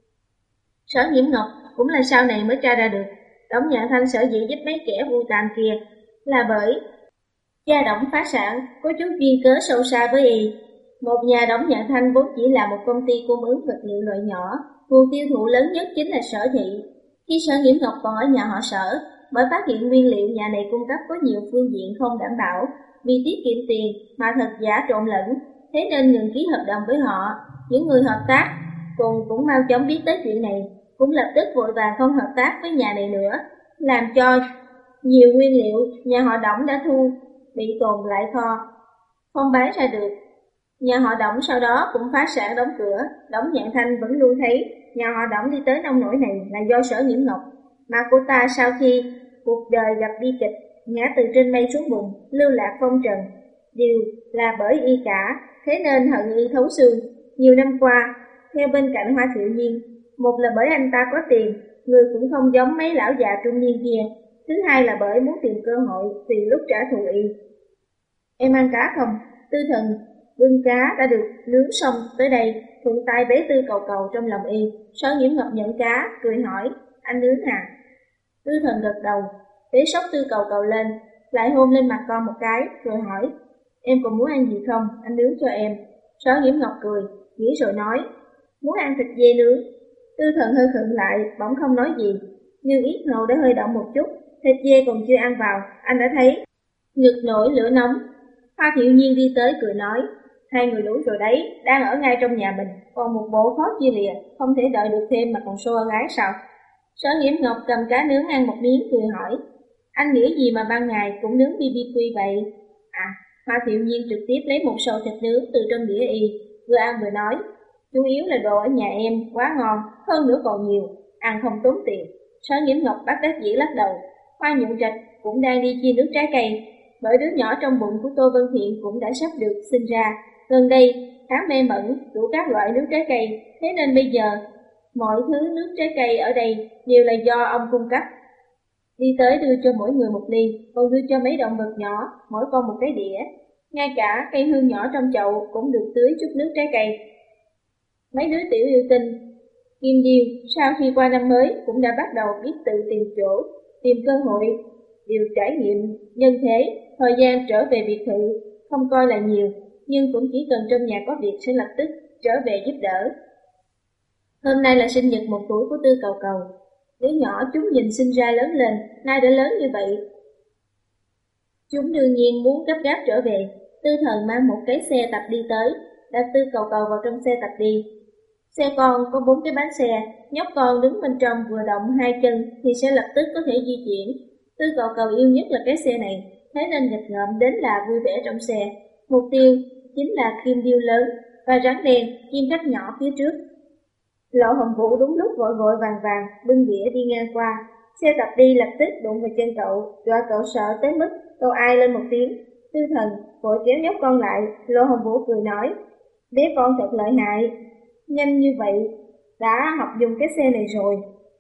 Sở Nhiễm Ngọc cũng là sau này mới tra ra được, Đổng Nhạn Thanh sở dĩ giúp mấy kẻ vu tàm kia là bởi cha Đổng phá sản, có chút duyên cớ sâu xa với y. Một nhà Đổng Nhạn Thanh vốn chỉ là một công ty cung ứng vật liệu loại nhỏ, nguồn tiêu thụ lớn nhất chính là Sở Thị. Khi Sở Nhiễm Ngọc còn ở nhà họ Sở, bởi phát hiện nguyên liệu nhà này cung cấp có nhiều phương diện không đảm bảo, vì tiết kiệm tiền mà thật giả trộn lẫn, thế nên ngừng ký hợp đồng với họ. Những người hợp tác cùng cũng mau chóng biết tới chuyện này, cũng lập tức vội vàng không hợp tác với nhà này nữa, làm cho nhiều nguyên liệu nhà họ Đổng đã thu bị tồn lại kho, không bán ra được. Nhà họ Đổng sau đó cũng phá sản đóng cửa. Đổng Nhạn Thanh vẫn luôn thấy nhà họ Đổng đi tới nông nỗi này là do Sở Nhiễm Ngọc, mà cô ta sau khi cuộc đời gặp bi kịch, ngã từ trên mây xuống bùn, lưu lạc phong trần, đều là bởi y cả, thế nên hận y thấu xương. Nhiều năm qua, theo bên cạnh Hoa Thiệu Nhiên, một là bởi anh ta có tiền, người cũng không giống mấy lão già trung niên kia, thứ hai là bởi muốn tìm cơ hội tùy lúc trả thù y. Em ăn cá không? Tư Thần bưng cá đã được nướng xong tới đây, thuận tay bế Tư Cầu Cầu trong lòng y. Sở Nhiễm Ngọc nhận cá, cười hỏi, anh nướng à? Tư Thần gật đầu, bế sóc Tư Cầu Cầu lên, lại hôn lên mặt con một cái, rồi hỏi, em còn muốn ăn gì không? Anh nướng cho em. Sở Nhiễm Ngọc cười, nghĩ rồi nói, muốn ăn thịt dê nướng. Tư Thần hơi khựng lại, bỗng không nói gì, nhưng yết hầu đã hơi động một chút. Thịt dê còn chưa ăn vào, anh đã thấy ngực nổi lửa nóng. Hoa Thiệu Nhiên đi tới cười nói, hai người đủ rồi đấy, đang ở ngay trong nhà mình, còn một bộ khó chia lìa, không thể đợi được thêm mà còn xô gái sao? Sở Nhiễm Ngọc cầm cá nướng ăn một miếng cười hỏi, anh nghĩ gì mà ban ngày cũng nướng bê bê quy vậy? À, Hoa Thiệu Nhiên trực tiếp lấy một sầu thịt nướng từ trong đĩa y, vừa ăn vừa nói, chủ yếu là đồ ở nhà em quá ngon, hơn nữa còn nhiều, ăn không tốn tiền. Sở Nhiễm Ngọc bắt đắc dĩ lắc đầu. Hoa Nhuận Trạch cũng đang đi chia nước trái cây, bởi đứa nhỏ trong bụng của Tô Vân Thiện cũng đã sắp được sinh ra. Gần đây, khá mê mẩn đủ các loại nước trái cây, thế nên bây giờ mọi thứ nước trái cây ở đây đều là do ông cung cấp. Đi tới đưa cho mỗi người một ly, còn đưa cho mấy động vật nhỏ, mỗi con một cái đĩa. Ngay cả cây hương nhỏ trong chậu cũng được tưới chút nước trái cây. Mấy đứa tiểu yêu tinh, Kim Điêu sau khi qua năm mới cũng đã bắt đầu biết tự tìm chỗ, tìm cơ hội, đều trải nghiệm nhân thế. Thời gian trở về biệt thự không coi là nhiều, nhưng cũng chỉ cần trong nhà có việc sẽ lập tức trở về giúp đỡ. Hôm nay là sinh nhật một tuổi của Tư Cầu Cầu. Đứa nhỏ chúng nhìn sinh ra lớn lên, nay đã lớn như vậy. Chúng đương nhiên muốn gấp gáp trở về. Tư Thần mang một cái xe tập đi tới, đặt Tư Cầu Cầu vào trong xe tập đi. Xe con có bốn cái bánh xe, nhóc con đứng bên trong vừa động hai chân thì sẽ lập tức có thể di chuyển. Tư Cầu Cầu yêu nhất là cái xe này, thế nên nghịch ngợm đến là vui vẻ trong xe. Mục tiêu chính là kim điêu lớn và rắn đen, chim cắt nhỏ phía trước. Lộ Hồng Vũ đúng lúc vội vội vàng vàng bưng đĩa đi ngang qua, xe tập đi lập tức đụng vào chân cậu, dọa cậu sợ tới mức cậu ai lên một tiếng. Tư Thần vội kéo nhóc con lại, Lộ Hồng Vũ cười nói, bé con thật lợi hại, nhanh như vậy đã học dùng cái xe này rồi.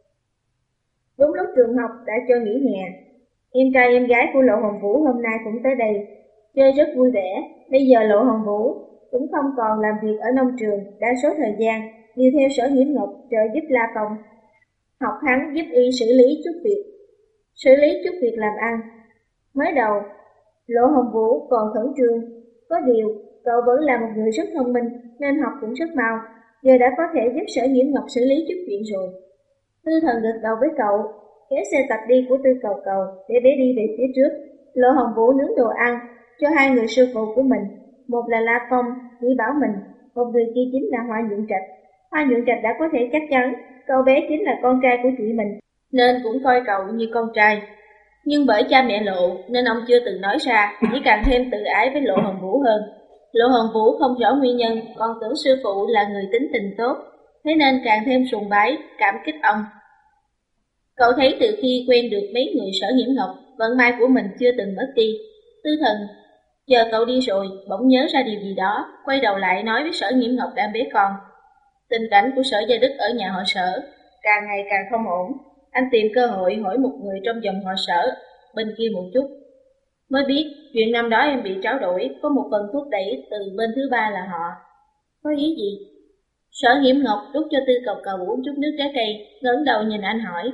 Đúng lúc trường học đã cho nghỉ hè, em trai em gái của Lộ Hồng Vũ hôm nay cũng tới đây, chơi rất vui vẻ. Bây giờ Lộ Hồng Vũ cũng không còn làm việc ở nông trường, đa số thời gian đi theo Sở Nhiễm Ngọc trợ giúp La Công. Học hắn giúp y xử lý chút việc, xử lý chút việc làm ăn. Mới đầu, Lộ Hồng Vũ còn khẩn trương, có điều cậu vẫn là một người rất thông minh nên học cũng rất mau, giờ đã có thể giúp Sở Nhiễm Ngọc xử lý chút chuyện rồi. Tư Thần gật đầu với cậu, kéo xe tập đi của Tư Cầu Cầu để bé đi về phía trước. Lộ Hồng Vũ nướng đồ ăn cho hai người sư phụ của mình, một là La Phong, chỉ bảo mình, một người kia chính là Hoa Nhuận Trạch. Hoa Nhuận Trạch đã có thể chắc chắn cậu bé chính là con trai của chị mình, nên cũng coi cậu như con trai. Nhưng bởi cha mẹ Lộ nên ông chưa từng nói ra, chỉ càng thêm tự ái với Lộ Hồng Vũ hơn. Lộ Hồng Vũ không rõ nguyên nhân, còn tưởng sư phụ là người tính tình tốt, thế nên càng thêm sùng bái, cảm kích ông. Cậu thấy từ khi quen được mấy người Sở Nhiễm Ngọc, vận may của mình chưa từng mất đi. Tư Thần chờ cậu đi rồi, bỗng nhớ ra điều gì đó, quay đầu lại nói với Sở Nhiễm Ngọc đang bế con. Tình cảnh của Sở Gia Đức ở nhà họ Sở càng ngày càng không ổn. Anh tìm cơ hội hỏi một người trong dòng họ Sở bên kia một chút, mới biết chuyện năm đó em bị tráo đổi, có một phần thúc đẩy từ bên thứ ba là họ. Có ý gì? Sở Nhiễm Ngọc đút cho Tư Cầu Cầu uống chút nước trái cây, ngẩng đầu nhìn anh hỏi.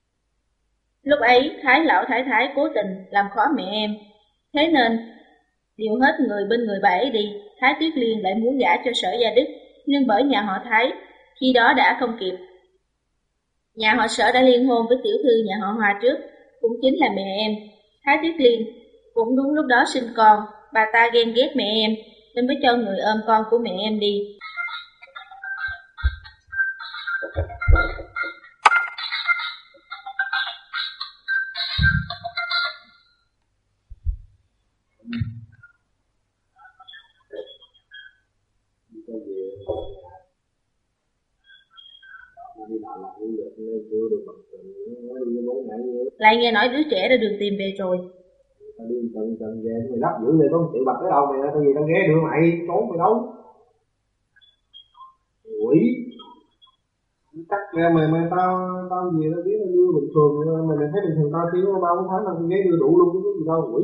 Lúc ấy Thái lão thái thái cố tình làm khó mẹ em, thế nên điều hết người bên người bà ấy đi. Thái Tuyết Liên lại muốn gả cho Sở Gia Đức, nhưng bởi nhà họ Thái khi đó đã không kịp. Nhà họ Sở đã liên hôn với tiểu thư nhà họ Hoa trước, cũng chính là mẹ em. Thái Tuyết Liên cũng đúng lúc đó sinh con, bà ta ghen ghét mẹ em nên mới cho người ôm con của mẹ em đi. Lại nghe nói đứa trẻ đã được tìm về rồi. Tao đi tận tận về mày lắp dữ vậy, có một triệu bạc tới đâu mày, tao gì tao ghé đưa mày, trốn mày đâu. Quỷ. Chắc nghe mày mày tao tao gì tao biết tao đưa bình thường, mày mày thấy bình thường tao tiếng bao bốn tháng tao ghé đưa đủ luôn, cái gì đâu quỷ.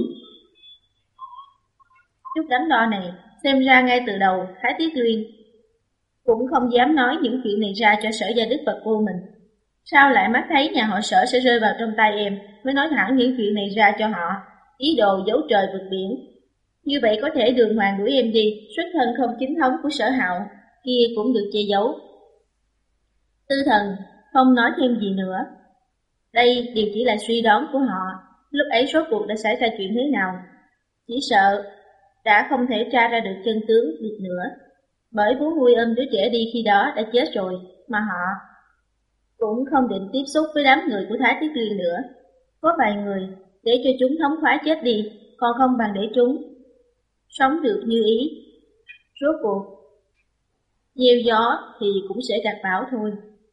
Chút đắn đo này, xem ra ngay từ đầu Thái Tiết Luyên cũng không dám nói những chuyện này ra cho Sở Gia Đức và cô mình. Sao lại mắt thấy nhà họ Sở sẽ rơi vào trong tay em, mới nói thẳng những chuyện này ra cho họ, ý đồ giấu trời vượt biển. Như vậy có thể đường hoàng đuổi em đi, xuất thân không chính thống của Sở Hạo kia cũng được che giấu. Tư Thần không nói thêm gì nữa. Đây đều chỉ là suy đoán của họ, lúc ấy rốt cuộc đã xảy ra chuyện thế nào. Chỉ sợ đã không thể tra ra được chân tướng được nữa, bởi bố nuôi ôm đứa trẻ đi khi đó đã chết rồi, mà họ cũng không định tiếp xúc với đám người của Thái Tiết Luyên nữa. Có vài người để cho chúng thống khoái chết đi, còn không bằng để chúng sống được như ý. Rốt cuộc gieo gió thì cũng sẽ gặt bão thôi.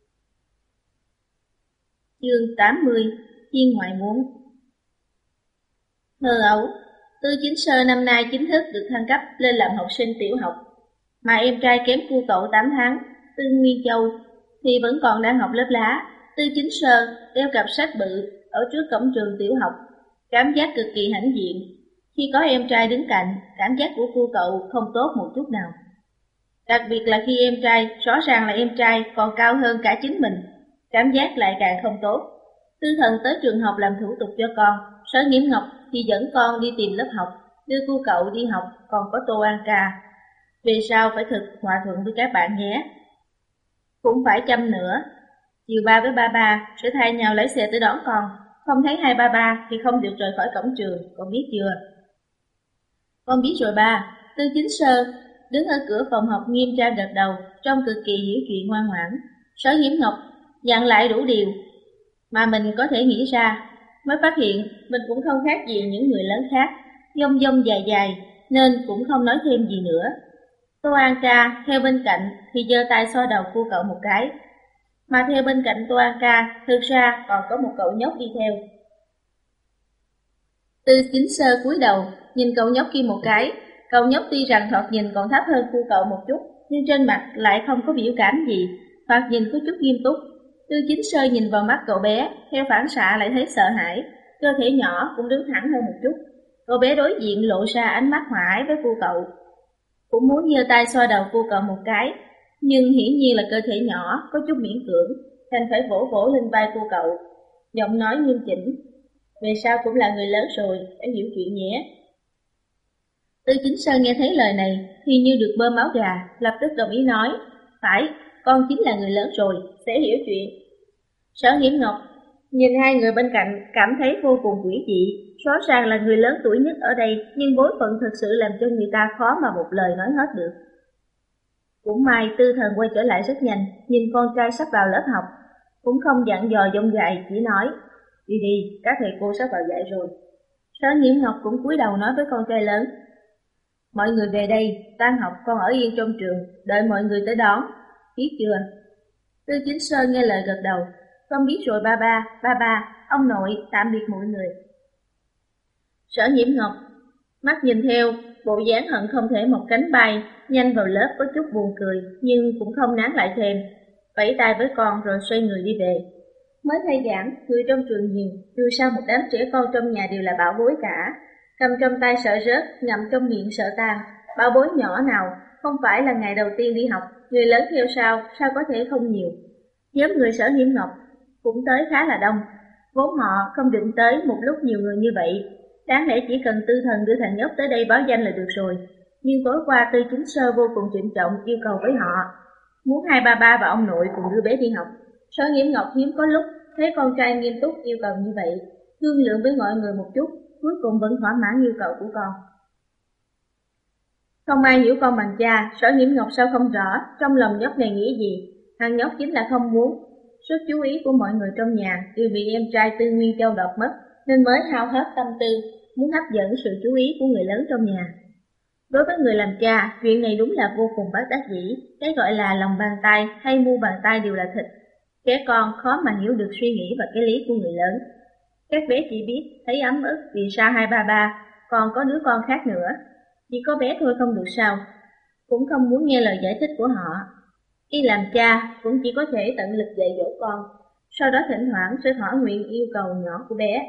Chương tám mươi. Thiên ngoại muốn. Thơ ấu, Tư Chính Sơ năm nay chính thức được thăng cấp lên làm học sinh tiểu học, mà em trai kém cô cậu tám tháng, Tư Nguyên Châu, thì vẫn còn đang học lớp lá. Tư Chính Sơ đeo cặp sách bự ở trước cổng trường tiểu học, cảm giác cực kỳ hãnh diện. Khi có em trai đứng cạnh, cảm giác của cô cậu không tốt một chút nào. Đặc biệt là khi em trai, rõ ràng là em trai còn cao hơn cả chính mình, cảm giác lại càng không tốt. Tư Thần tới trường học làm thủ tục cho con, Sở Nghiễm Ngọc thì dẫn con đi tìm lớp học, đưa cô cậu đi học, còn có Tô An Ca. Vì sao phải thực hòa thuận với các bạn nhé? Cũng phải chăm nữa. Chiều ba với ba ba sẽ thay nhau lấy xe tới đón con, không thấy hai ba ba thì không được rời khỏi cổng trường, con biết chưa? Con biết rồi ba. Tư Chính Sơ đứng ở cửa phòng học nghiêm trang gật đầu, trông cực kỳ hiểu chuyện ngoan ngoãn. Sở Nghiễm Ngọc dặn lại đủ điều mà mình có thể nghĩ ra, mới phát hiện mình cũng không khác gì những người lớn khác, dông dông dài dài, nên cũng không nói thêm gì nữa. Tô An Ca theo bên cạnh thì giơ tay xoa đầu cô cậu một cái, mà theo bên cạnh Tô An Ca thực ra còn có một cậu nhóc đi theo. Tư Chính Sơ cúi đầu nhìn cậu nhóc kia một cái. Cậu nhóc tuy rằng thoạt nhìn còn thấp hơn cô cậu một chút, nhưng trên mặt lại không có biểu cảm gì, thoạt nhìn có chút nghiêm túc. Tư Chính Sơ nhìn vào mắt cậu bé, theo phản xạ lại thấy sợ hãi, cơ thể nhỏ cũng đứng thẳng hơn một chút. Cậu bé đối diện lộ ra ánh mắt hòa ái với cô cậu, cũng muốn giơ tay xoa đầu cô cậu một cái, nhưng hiển nhiên là cơ thể nhỏ có chút miễn cưỡng, thành phải vỗ vỗ lên vai cô cậu, giọng nói nghiêm chỉnh: về sau cũng là người lớn rồi, phải hiểu chuyện nhé. Tư Chính Sơ nghe thấy lời này thì như được bơm máu gà, lập tức đồng ý nói: phải, con chính là người lớn rồi, sẽ hiểu chuyện. Sở Nghiễm Ngọc nhìn hai người bên cạnh cảm thấy vô cùng quỷ dị, rõ ràng là người lớn tuổi nhất ở đây, nhưng bối phận thực sự làm cho người ta khó mà một lời nói hết được. Cũng may Tư Thần quay trở lại rất nhanh, nhìn con trai sắp vào lớp học, cũng không dặn dò dông dài, chỉ nói: đi đi, các thầy cô sắp vào dạy rồi. Sở Nghiễm Ngọc cũng cúi đầu nói với con trai lớn: mọi người về đây, tan học con ở yên trong trường, đợi mọi người tới đón, biết chưa? Tư Chính Sơ nghe lời gật đầu: con biết rồi ba ba, ba ba, ông nội, tạm biệt mọi người. Sở Nhiễm Ngọc mắt nhìn theo, bộ dáng hận không thể một cánh bay nhanh vào lớp, có chút buồn cười nhưng cũng không nán lại thêm, vẫy tay với con rồi xoay người đi về. Mới thay giảng, người trong trường nhiều, dù sao một đám trẻ con trong nhà đều là bảo bối cả, cầm trong tay sợ rớt, ngậm trong miệng sợ tan. Bảo bối nhỏ nào không phải là ngày đầu tiên đi học, người lớn theo sau, sao có thể không nhiều. Nhóm người Sở Nhiễm Ngọc cũng tới khá là đông, vốn họ không định tới một lúc nhiều người như vậy, đáng lẽ chỉ cần Tư Thần đưa thằng nhóc tới đây báo danh là được rồi. Nhưng tối qua Tư Chính Sơ vô cùng trịnh trọng yêu cầu với họ, muốn hai ba ba và ông nội cùng đưa bé đi học. Sở Nhiễm Ngọc hiếm có lúc thấy con trai nghiêm túc yêu cầu như vậy, thương lượng với mọi người một chút, cuối cùng vẫn thỏa mãn yêu cầu của con. Không ai hiểu con bằng cha, Sở Nhiễm Ngọc sao không rõ trong lòng nhóc này nghĩ gì. Thằng nhóc chính là không muốn sự chú ý của mọi người trong nhà đều bị em trai Tư Nguyên Châu đoạt mất, nên mới hao hết tâm tư muốn hấp dẫn sự chú ý của người lớn trong nhà. Đối với người làm cha, chuyện này đúng là vô cùng bất đắc dĩ. Cái gọi là lòng bàn tay hay mu bàn tay đều là thịt. Trẻ con khó mà hiểu được suy nghĩ và cái lý của người lớn. Các bé chỉ biết thấy ấm ức vì sao hai ba ba còn có đứa con khác nữa. Chỉ có bé thôi không được sao, cũng không muốn nghe lời giải thích của họ. Y làm cha cũng chỉ có thể tận lực dạy dỗ con, sau đó thỉnh thoảng sẽ thỏa nguyện yêu cầu nhỏ của bé.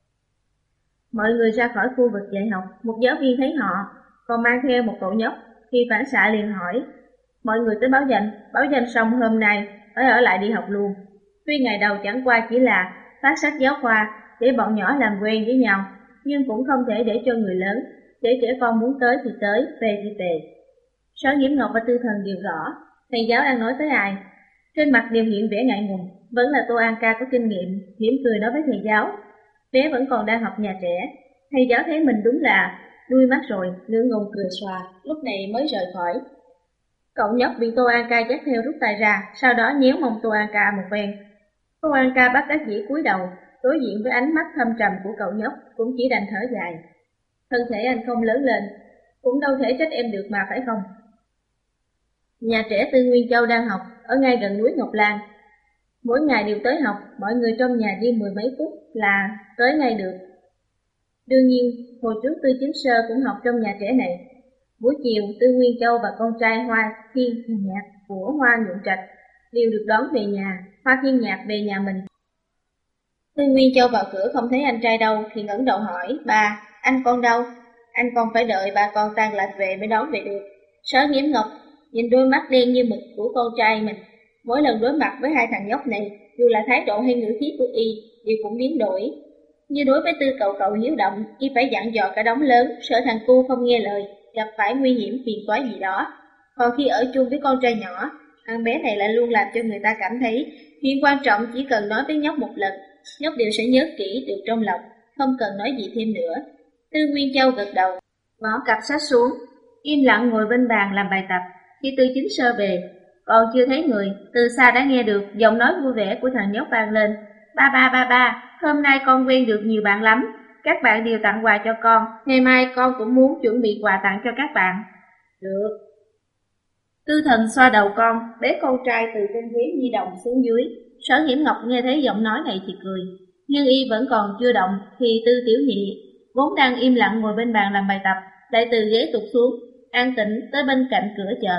Mọi người ra khỏi khu vực dạy học, một giáo viên thấy họ, còn mang theo một cậu nhóc, khi phản xạ liền hỏi, mọi người tới báo danh, báo danh xong hôm nay phải ở lại đi học luôn. Tuy ngày đầu chẳng qua chỉ là phát sách giáo khoa để bọn nhỏ làm quen với nhau, nhưng cũng không thể để cho người lớn, để trẻ con muốn tới thì tới, về thì về. Sở Nhiễm Ngọc và Tư Thần đều rõ, thầy giáo đang nói tới ai. Trên mặt đều hiện vẻ ngại ngùng, vẫn là Tô An Ca có kinh nghiệm, mỉm cười nói với thầy giáo. Bé vẫn còn đang học nhà trẻ, thầy giáo thấy mình đúng là đuôi mắt rồi, ngượng ngùng cười xòa, lúc này mới rời khỏi. Cậu nhóc bị Tô An Ca dắt theo rút tay ra, sau đó nhéo mông Tô An Ca một phen. Tô An Ca bắt đắc dĩ cúi đầu, đối diện với ánh mắt thâm trầm của cậu nhóc, cũng chỉ đành thở dài. Thân thể anh không lớn lên, cũng đâu thể trách em được mà phải không? Nhà trẻ Tư Nguyên Châu đang học, ở ngay gần núi Ngọc Lan. Mỗi ngày đều tới học, mọi người trong nhà đi mười mấy phút là tới ngay được. Đương nhiên, hồi trước Tư Chính Sơ cũng học trong nhà trẻ này. Buổi chiều, Tư Nguyên Châu và con trai Hoa Thiên Nhạc của Hoa Nhuận Trạch đều được đón về nhà, Hoa Thiên Nhạc về nhà mình. Tư Nguyên Châu vào cửa không thấy anh trai đâu thì ngẩng đầu hỏi, bà, anh con đâu? Anh con phải đợi bà con tan lạc về mới đón về được. Sở Nhiễm Ngọc nhìn đôi mắt đen như mực của con trai mình, mỗi lần đối mặt với hai thằng nhóc này, dù là thái độ hay ngữ khí của y, đều cũng biến đổi. Như đối với Tư cậu cậu hiếu động, y phải dặn dò cả đống lớn, sợ thằng cu không nghe lời, gặp phải nguy hiểm phiền toái gì đó. Còn khi ở chung với con trai nhỏ, thằng bé này lại luôn làm cho người ta cảm thấy chuyện quan trọng chỉ cần nói với nhóc một lần, nhóc đều sẽ nhớ kỹ được trong lòng, không cần nói gì thêm nữa. Tư Nguyên Châu gật đầu, bỏ cặp sách xuống, im lặng ngồi bên bàn làm bài tập. Khi Tư Chính Sơ về, còn chưa thấy người, từ xa đã nghe được giọng nói vui vẻ của thằng nhóc vang lên. Ba ba ba ba, hôm nay con quen được nhiều bạn lắm, các bạn đều tặng quà cho con, ngày mai con cũng muốn chuẩn bị quà tặng cho các bạn. Được. Tư Thần xoa đầu con, bế con trai từ trên ghế nhi đồng xuống dưới. Sở Nhiễm Ngọc nghe thấy giọng nói này thì cười, nhưng y vẫn còn chưa động thì Tư Tiểu Nhị, vốn đang im lặng ngồi bên bàn làm bài tập, lại từ ghế tụt xuống, an tĩnh tới bên cạnh cửa chờ.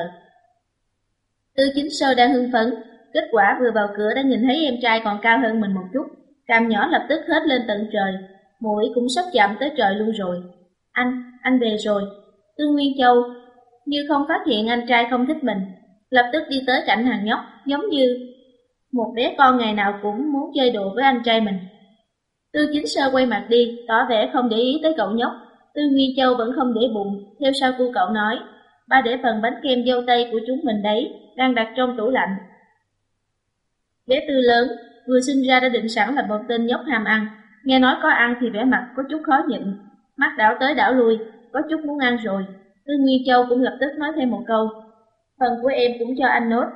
Tư Chính Sơ đang hưng phấn, kết quả vừa vào cửa đã nhìn thấy em trai còn cao hơn mình một chút, cằm nhỏ lập tức hết lên tận trời, mũi cũng sắp chạm tới trời luôn rồi. Anh, anh về rồi. Tư Nguyên Châu như không phát hiện anh trai không thích mình, lập tức đi tới cạnh thằng nhóc, giống như một bé con ngày nào cũng muốn chơi đùa với anh trai mình. Tư Chính Sơ quay mặt đi, tỏ vẻ không để ý tới cậu nhóc. Tư Nguyên Châu vẫn không để bụng, theo sau cu cậu nói, ba để phần bánh kem dâu tây của chúng mình đấy, đang đặt trong tủ lạnh. Bé Tư lớn, vừa sinh ra đã định sẵn là một tên nhóc ham ăn, nghe nói có ăn thì vẻ mặt có chút khó nhịn, mắt đảo tới đảo lui, có chút muốn ăn rồi. Tư Nguyên Châu cũng lập tức nói thêm một câu, phần của em cũng cho anh nốt.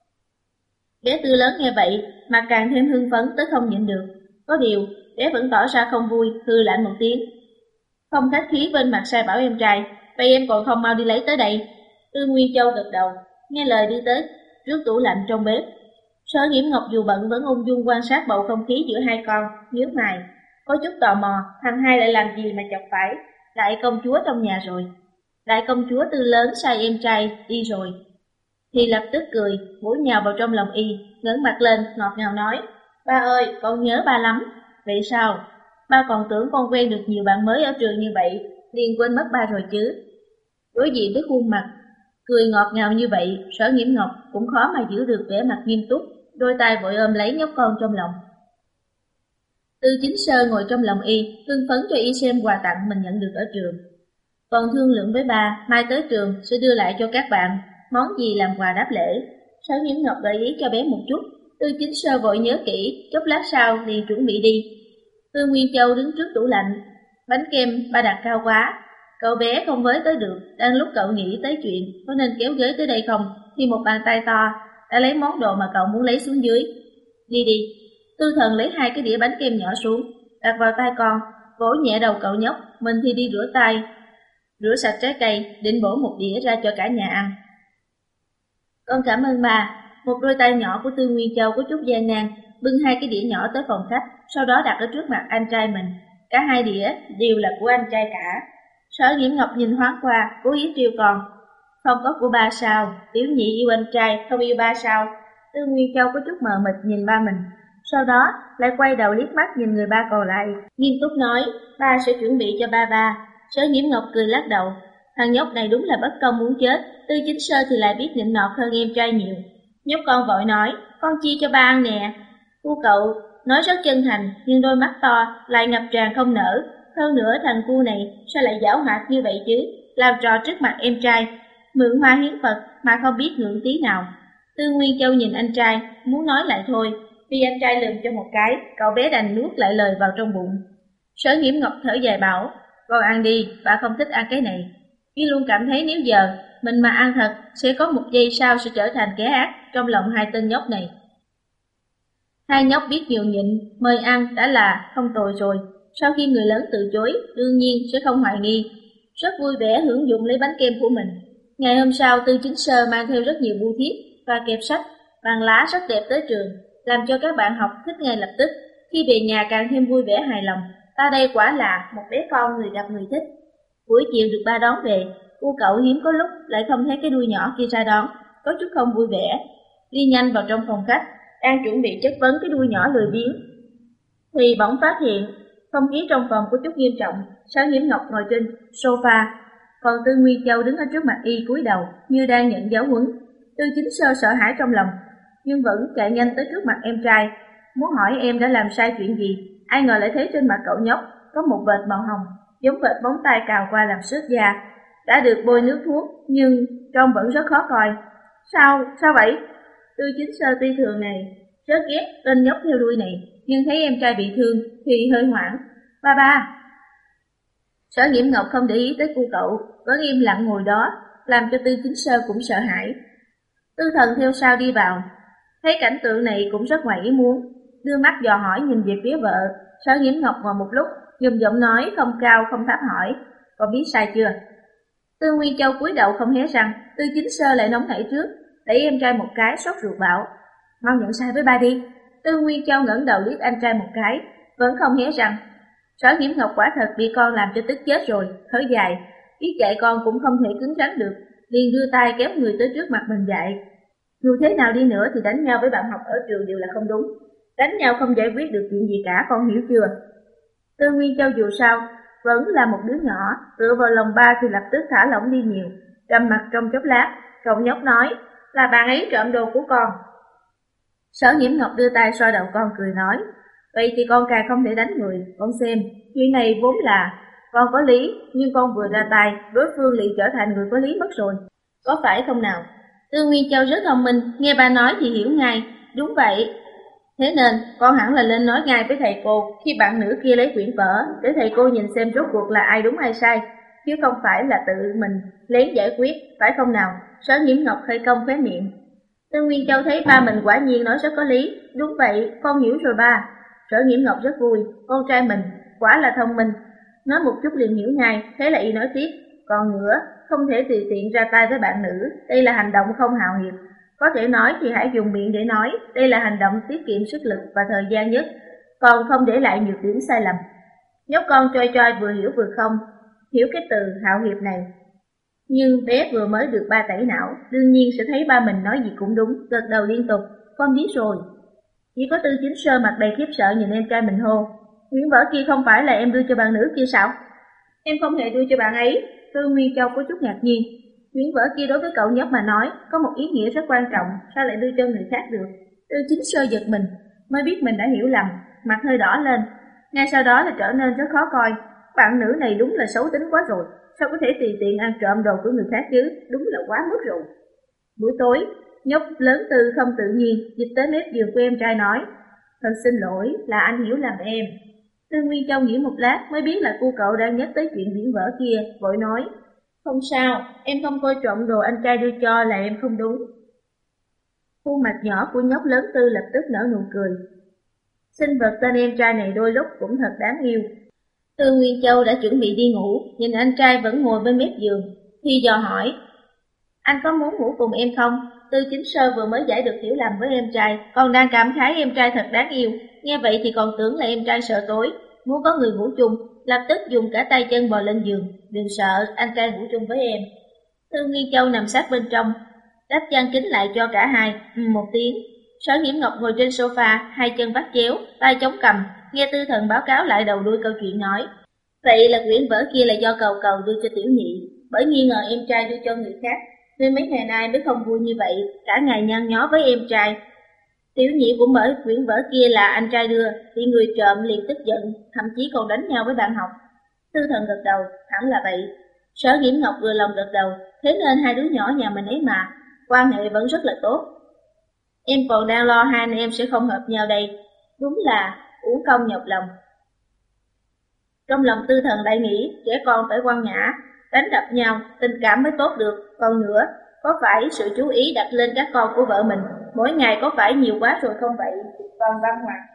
Bé Tư lớn nghe vậy mà càng thêm hưng phấn tới không nhịn được, có điều bé vẫn tỏ ra không vui, hừ lạnh một tiếng. Không khách khí bên mặt sai bảo em trai, vậy em còn không mau đi lấy tới đây. Tư Nguyên Châu gật đầu, nghe lời đi tới trước tủ lạnh trong bếp. Sở Nhiễm Ngọc dù bận vẫn ung dung quan sát bầu không khí giữa hai con, nhíu mày, có chút tò mò, thằng hai lại làm gì mà chọc phải đại công chúa trong nhà rồi. Đại công chúa Tư lớn sai em trai đi rồi, thì lập tức cười, vỗ nhào vào trong lòng y, ngẩng mặt lên ngọt ngào nói, ba ơi, con nhớ ba lắm. Vậy sao? Ba còn tưởng con quen được nhiều bạn mới ở trường như vậy, liền quên mất ba rồi chứ. Đối diện với khuôn mặt cười ngọt ngào như vậy, Sở Nhiễm Ngọc cũng khó mà giữ được vẻ mặt nghiêm túc, đôi tay vội ôm lấy nhóc con trong lòng. Tư Chính Sơ ngồi trong lòng y, hưng phấn cho y xem quà tặng mình nhận được ở trường. Còn thương lượng với ba, mai tới trường sẽ đưa lại cho các bạn món gì làm quà đáp lễ. Sở Nhiễm Ngọc gợi ý cho bé một chút, Tư Chính Sơ vội nhớ kỹ, chốc lát sau liền chuẩn bị đi. Tư Nguyên Châu đứng trước tủ lạnh, bánh kem ba đặt cao quá, cậu bé không với tới được. Đang lúc cậu nghĩ tới chuyện có nên kéo ghế tới đây không, thì một bàn tay to đã lấy món đồ mà cậu muốn lấy xuống dưới. Đi đi. Tư Thần lấy hai cái đĩa bánh kem nhỏ xuống, đặt vào tay con, vỗ nhẹ đầu cậu nhóc, mình thì đi rửa tay, rửa sạch trái cây, định bổ một đĩa ra cho cả nhà ăn. Con cảm ơn bà. một đôi tay nhỏ của Tư Nguyên Châu có chút gian nan bưng hai cái đĩa nhỏ tới phòng khách, sau đó đặt ở trước mặt anh trai mình. Cả hai đĩa đều là của anh trai cả. Sở Nghiễm Ngọc nhìn thoáng qua, cố ý trêu con. Không có của ba sao, tiểu nhị yêu anh trai, không yêu ba sao. Tư Nguyên Châu có chút mờ mịt nhìn ba mình, sau đó lại quay đầu liếc mắt nhìn người ba còn lại, nghiêm túc nói, ba sẽ chuẩn bị cho ba ba. Sở Nghiễm Ngọc cười lắc đầu, thằng nhóc này đúng là bất công muốn chết, Tư Chính Sơ thì lại biết nịnh nọt hơn em trai nhiều. Nhóc con vội nói, con chia cho ba ăn nè. Cu cậu nói rất chân thành, nhưng đôi mắt to lại ngập tràn không nở. Hơn nữa thằng cu này sao lại giảo hoạt như vậy chứ, làm trò trước mặt em trai, mượn hoa hiến Phật mà không biết ngượng tí nào. Tư Nguyên Châu nhìn anh trai, muốn nói lại thôi, vì anh trai lườm cho một cái, cậu bé đành nuốt lại lời vào trong bụng. Sở Nghiễm Ngọc thở dài bảo, con ăn đi, bà không thích ăn cái này. Y luôn cảm thấy nếu giờ mình mà ăn thật, sẽ có một giây sau sẽ trở thành kẻ ác trong lòng hai tên nhóc này. Hai nhóc biết nhường nhịn, mời ăn đã là không tồi rồi. Sau khi người lớn từ chối, đương nhiên sẽ không hoài nghi. Rất vui vẻ hưởng dụng lấy bánh kem của mình. Ngày hôm sau, Tư Chính Sơ mang theo rất nhiều bưu thiếp và kẹp sách, bằng lá rất đẹp tới trường, làm cho các bạn học thích ngay lập tức. Khi về nhà càng thêm vui vẻ hài lòng. Ta đây quả là một bé con người gặp người thích. Buổi chiều được ba đón về, cô cậu hiếm có lúc lại không thấy cái đuôi nhỏ kia ra đón, có chút không vui vẻ. Đi nhanh vào trong phòng khách, đang chuẩn bị chất vấn cái đuôi nhỏ lười biếng, thì bỗng phát hiện không khí trong phòng có chút nghiêm trọng. Sở Nghiễm Ngọc ngồi trên sofa, còn Tư Nguyên Châu đứng ở trước mặt y cúi đầu như đang nhận giáo huấn. Tư Chính Sơ sợ hãi trong lòng, nhưng vẫn chạy nhanh tới trước mặt em trai, muốn hỏi em đã làm sai chuyện gì. Ai ngờ lại thấy trên mặt cậu nhóc có một vệt màu hồng, giống vệt móng tay cào qua làm xước da, đã được bôi nước thuốc nhưng trông vẫn rất khó coi. Sao, sao vậy? Tư Chính Sơ tuy thường này rất ghét tên nhóc theo đuôi này, nhưng thấy em trai bị thương thì hơi hoảng. Ba ba. Sở Nghiễm Ngọc không để ý tới cô cậu, vẫn im lặng ngồi đó, làm cho Tư Chính Sơ cũng sợ hãi. Tư Thần theo sau đi vào, thấy cảnh tượng này cũng rất ngoài ý muốn, đưa mắt dò hỏi nhìn về phía vợ. Sở Nghiễm Ngọc ngồi một lúc, dùng giọng nói không cao không thấp hỏi, con biết sai chưa? Tư Nguyên Châu cúi đầu không hé răng. Tư Chính Sơ lại nóng nảy trước, đẩy em trai một cái, sốt ruột bảo, mau nhận sai với ba đi. Tư Nguyên Châu ngẩng đầu liếc anh trai một cái, vẫn không hé răng. Sở Nghiễm Ngọc quả thật bị con làm cho tức chết rồi, thở dài, biết dạy con cũng không thể cứng rắn được, liền đưa tay kéo người tới trước mặt mình dạy. Dù thế nào đi nữa thì đánh nhau với bạn học ở trường đều là không đúng, đánh nhau không giải quyết được chuyện gì cả, con hiểu chưa? Tư Nguyên Châu dù sao vẫn là một đứa nhỏ, tựa vào lòng ba thì lập tức thả lỏng đi nhiều, trầm mặt trong chốc lát, cậu nhóc nói, là bạn ấy trộm đồ của con. Sở Nghiễm Ngọc đưa tay xoa đầu con cười nói, vậy thì con càng không thể đánh người, con xem, chuyện này vốn là con có lý, nhưng con vừa ra tay, đối phương liền trở thành người có lý mất rồi, có phải không nào? Tư Nguyên Châu rất thông minh, nghe ba nói thì hiểu ngay, đúng vậy. Thế nên, con hẳn là lên nói ngay với thầy cô khi bạn nữ kia lấy quyển vở, để thầy cô nhìn xem rốt cuộc là ai đúng ai sai, chứ không phải là tự mình lén giải quyết, phải không nào? Sở Nghiễm Ngọc hơi cong khóe miệng. Tư Nguyên Châu thấy ba mình quả nhiên nói rất có lý, đúng vậy, con hiểu rồi ba. Sở Nghiễm Ngọc rất vui, con trai mình quả là thông minh, nói một chút liền hiểu ngay. Thế là y nói tiếp, còn nữa, không thể tùy tiện ra tay với bạn nữ, đây là hành động không hào hiệp. Có thể nói thì hãy dùng miệng để nói, đây là hành động tiết kiệm sức lực và thời gian nhất, còn không để lại nhược điểm sai lầm. Nhóc con choi choi vừa hiểu vừa không hiểu cái từ hào hiệp này, nhưng bé vừa mới được ba tẩy não, đương nhiên sẽ thấy ba mình nói gì cũng đúng, gật đầu liên tục, con biết rồi. Chỉ có Tư Chính Sơ mặt đầy khiếp sợ nhìn em trai mình hô, quyển vở kia không phải là em đưa cho bạn nữ kia sao? Em không hề đưa cho bạn ấy. Tư Nguyên Châu có chút ngạc nhiên, quyển vở kia đối với cậu nhóc mà nói có một ý nghĩa rất quan trọng, sao lại đưa cho người khác được? Tư Chính Sơ giật mình, mới biết mình đã hiểu lầm, mặt hơi đỏ lên, ngay sau đó là trở nên rất khó coi. Bạn nữ này đúng là xấu tính quá rồi, sao có thể tùy tiện ăn trộm đồ của người khác chứ, đúng là quá mức rồi. Buổi tối, nhóc lớn Tư không tự nhiên dịch tới mép giường của em trai nói, thật xin lỗi, là anh hiểu lầm em. Tư Nguyên Châu nghĩ một lát mới biết là cô cậu đang nhắc tới chuyện biển vở kia, vội nói, không sao, em không coi trộm đồ anh trai đưa cho là em không đúng. Khuôn mặt nhỏ của nhóc lớn Tư lập tức nở nụ cười. Sinh vật tên em trai này đôi lúc cũng thật đáng yêu. Tư Nguyên Châu đã chuẩn bị đi ngủ, nhìn anh trai vẫn ngồi bên mép giường, thì dò hỏi, anh có muốn ngủ cùng em không? Tư Chính Sơ vừa mới giải được hiểu lầm với em trai, còn đang cảm khái em trai thật đáng yêu. Nghe vậy thì còn tưởng là em trai sợ tối, muốn có người ngủ chung, lập tức dùng cả tay chân bò lên giường. Đừng sợ, anh trai ngủ chung với em. Thư Nghi Châu nằm sát bên trong, đắp chăn kín lại cho cả hai. Ừ, một tiếng. Sở Nghiễm Ngọc ngồi trên sofa, hai chân vắt chéo, tay chống cằm, nghe Tư Thần báo cáo lại đầu đuôi câu chuyện nói. Vậy là quyển vở kia là do Cầu Cầu đưa cho Tiểu Nhị, bởi nghi ngờ em trai đưa cho người khác, nên mấy ngày nay mới không vui như vậy, cả ngày nhăn nhó với em trai. Tiểu Nhị cũng bởi quyển vở kia là anh trai đưa, thì người trộm liền tức giận, thậm chí còn đánh nhau với bạn học. Tư Thần gật đầu, hẳn là vậy. Sở Nghiễm Ngọc vừa lòng gật đầu, thế nên hai đứa nhỏ nhà mình ấy mà, quan hệ vẫn rất là tốt. Em còn đang lo hai anh em sẽ không hợp nhau đây, đúng là uổng công nhọc lòng. Trong lòng Tư Thần lại nghĩ, trẻ con phải ngoan nhã, đánh đập nhau, tình cảm mới tốt được. Còn nữa, có phải sự chú ý đặt lên các con của vợ mình, mỗi ngày có phải nhiều quá rồi không vậy? Còn Văn Hoạt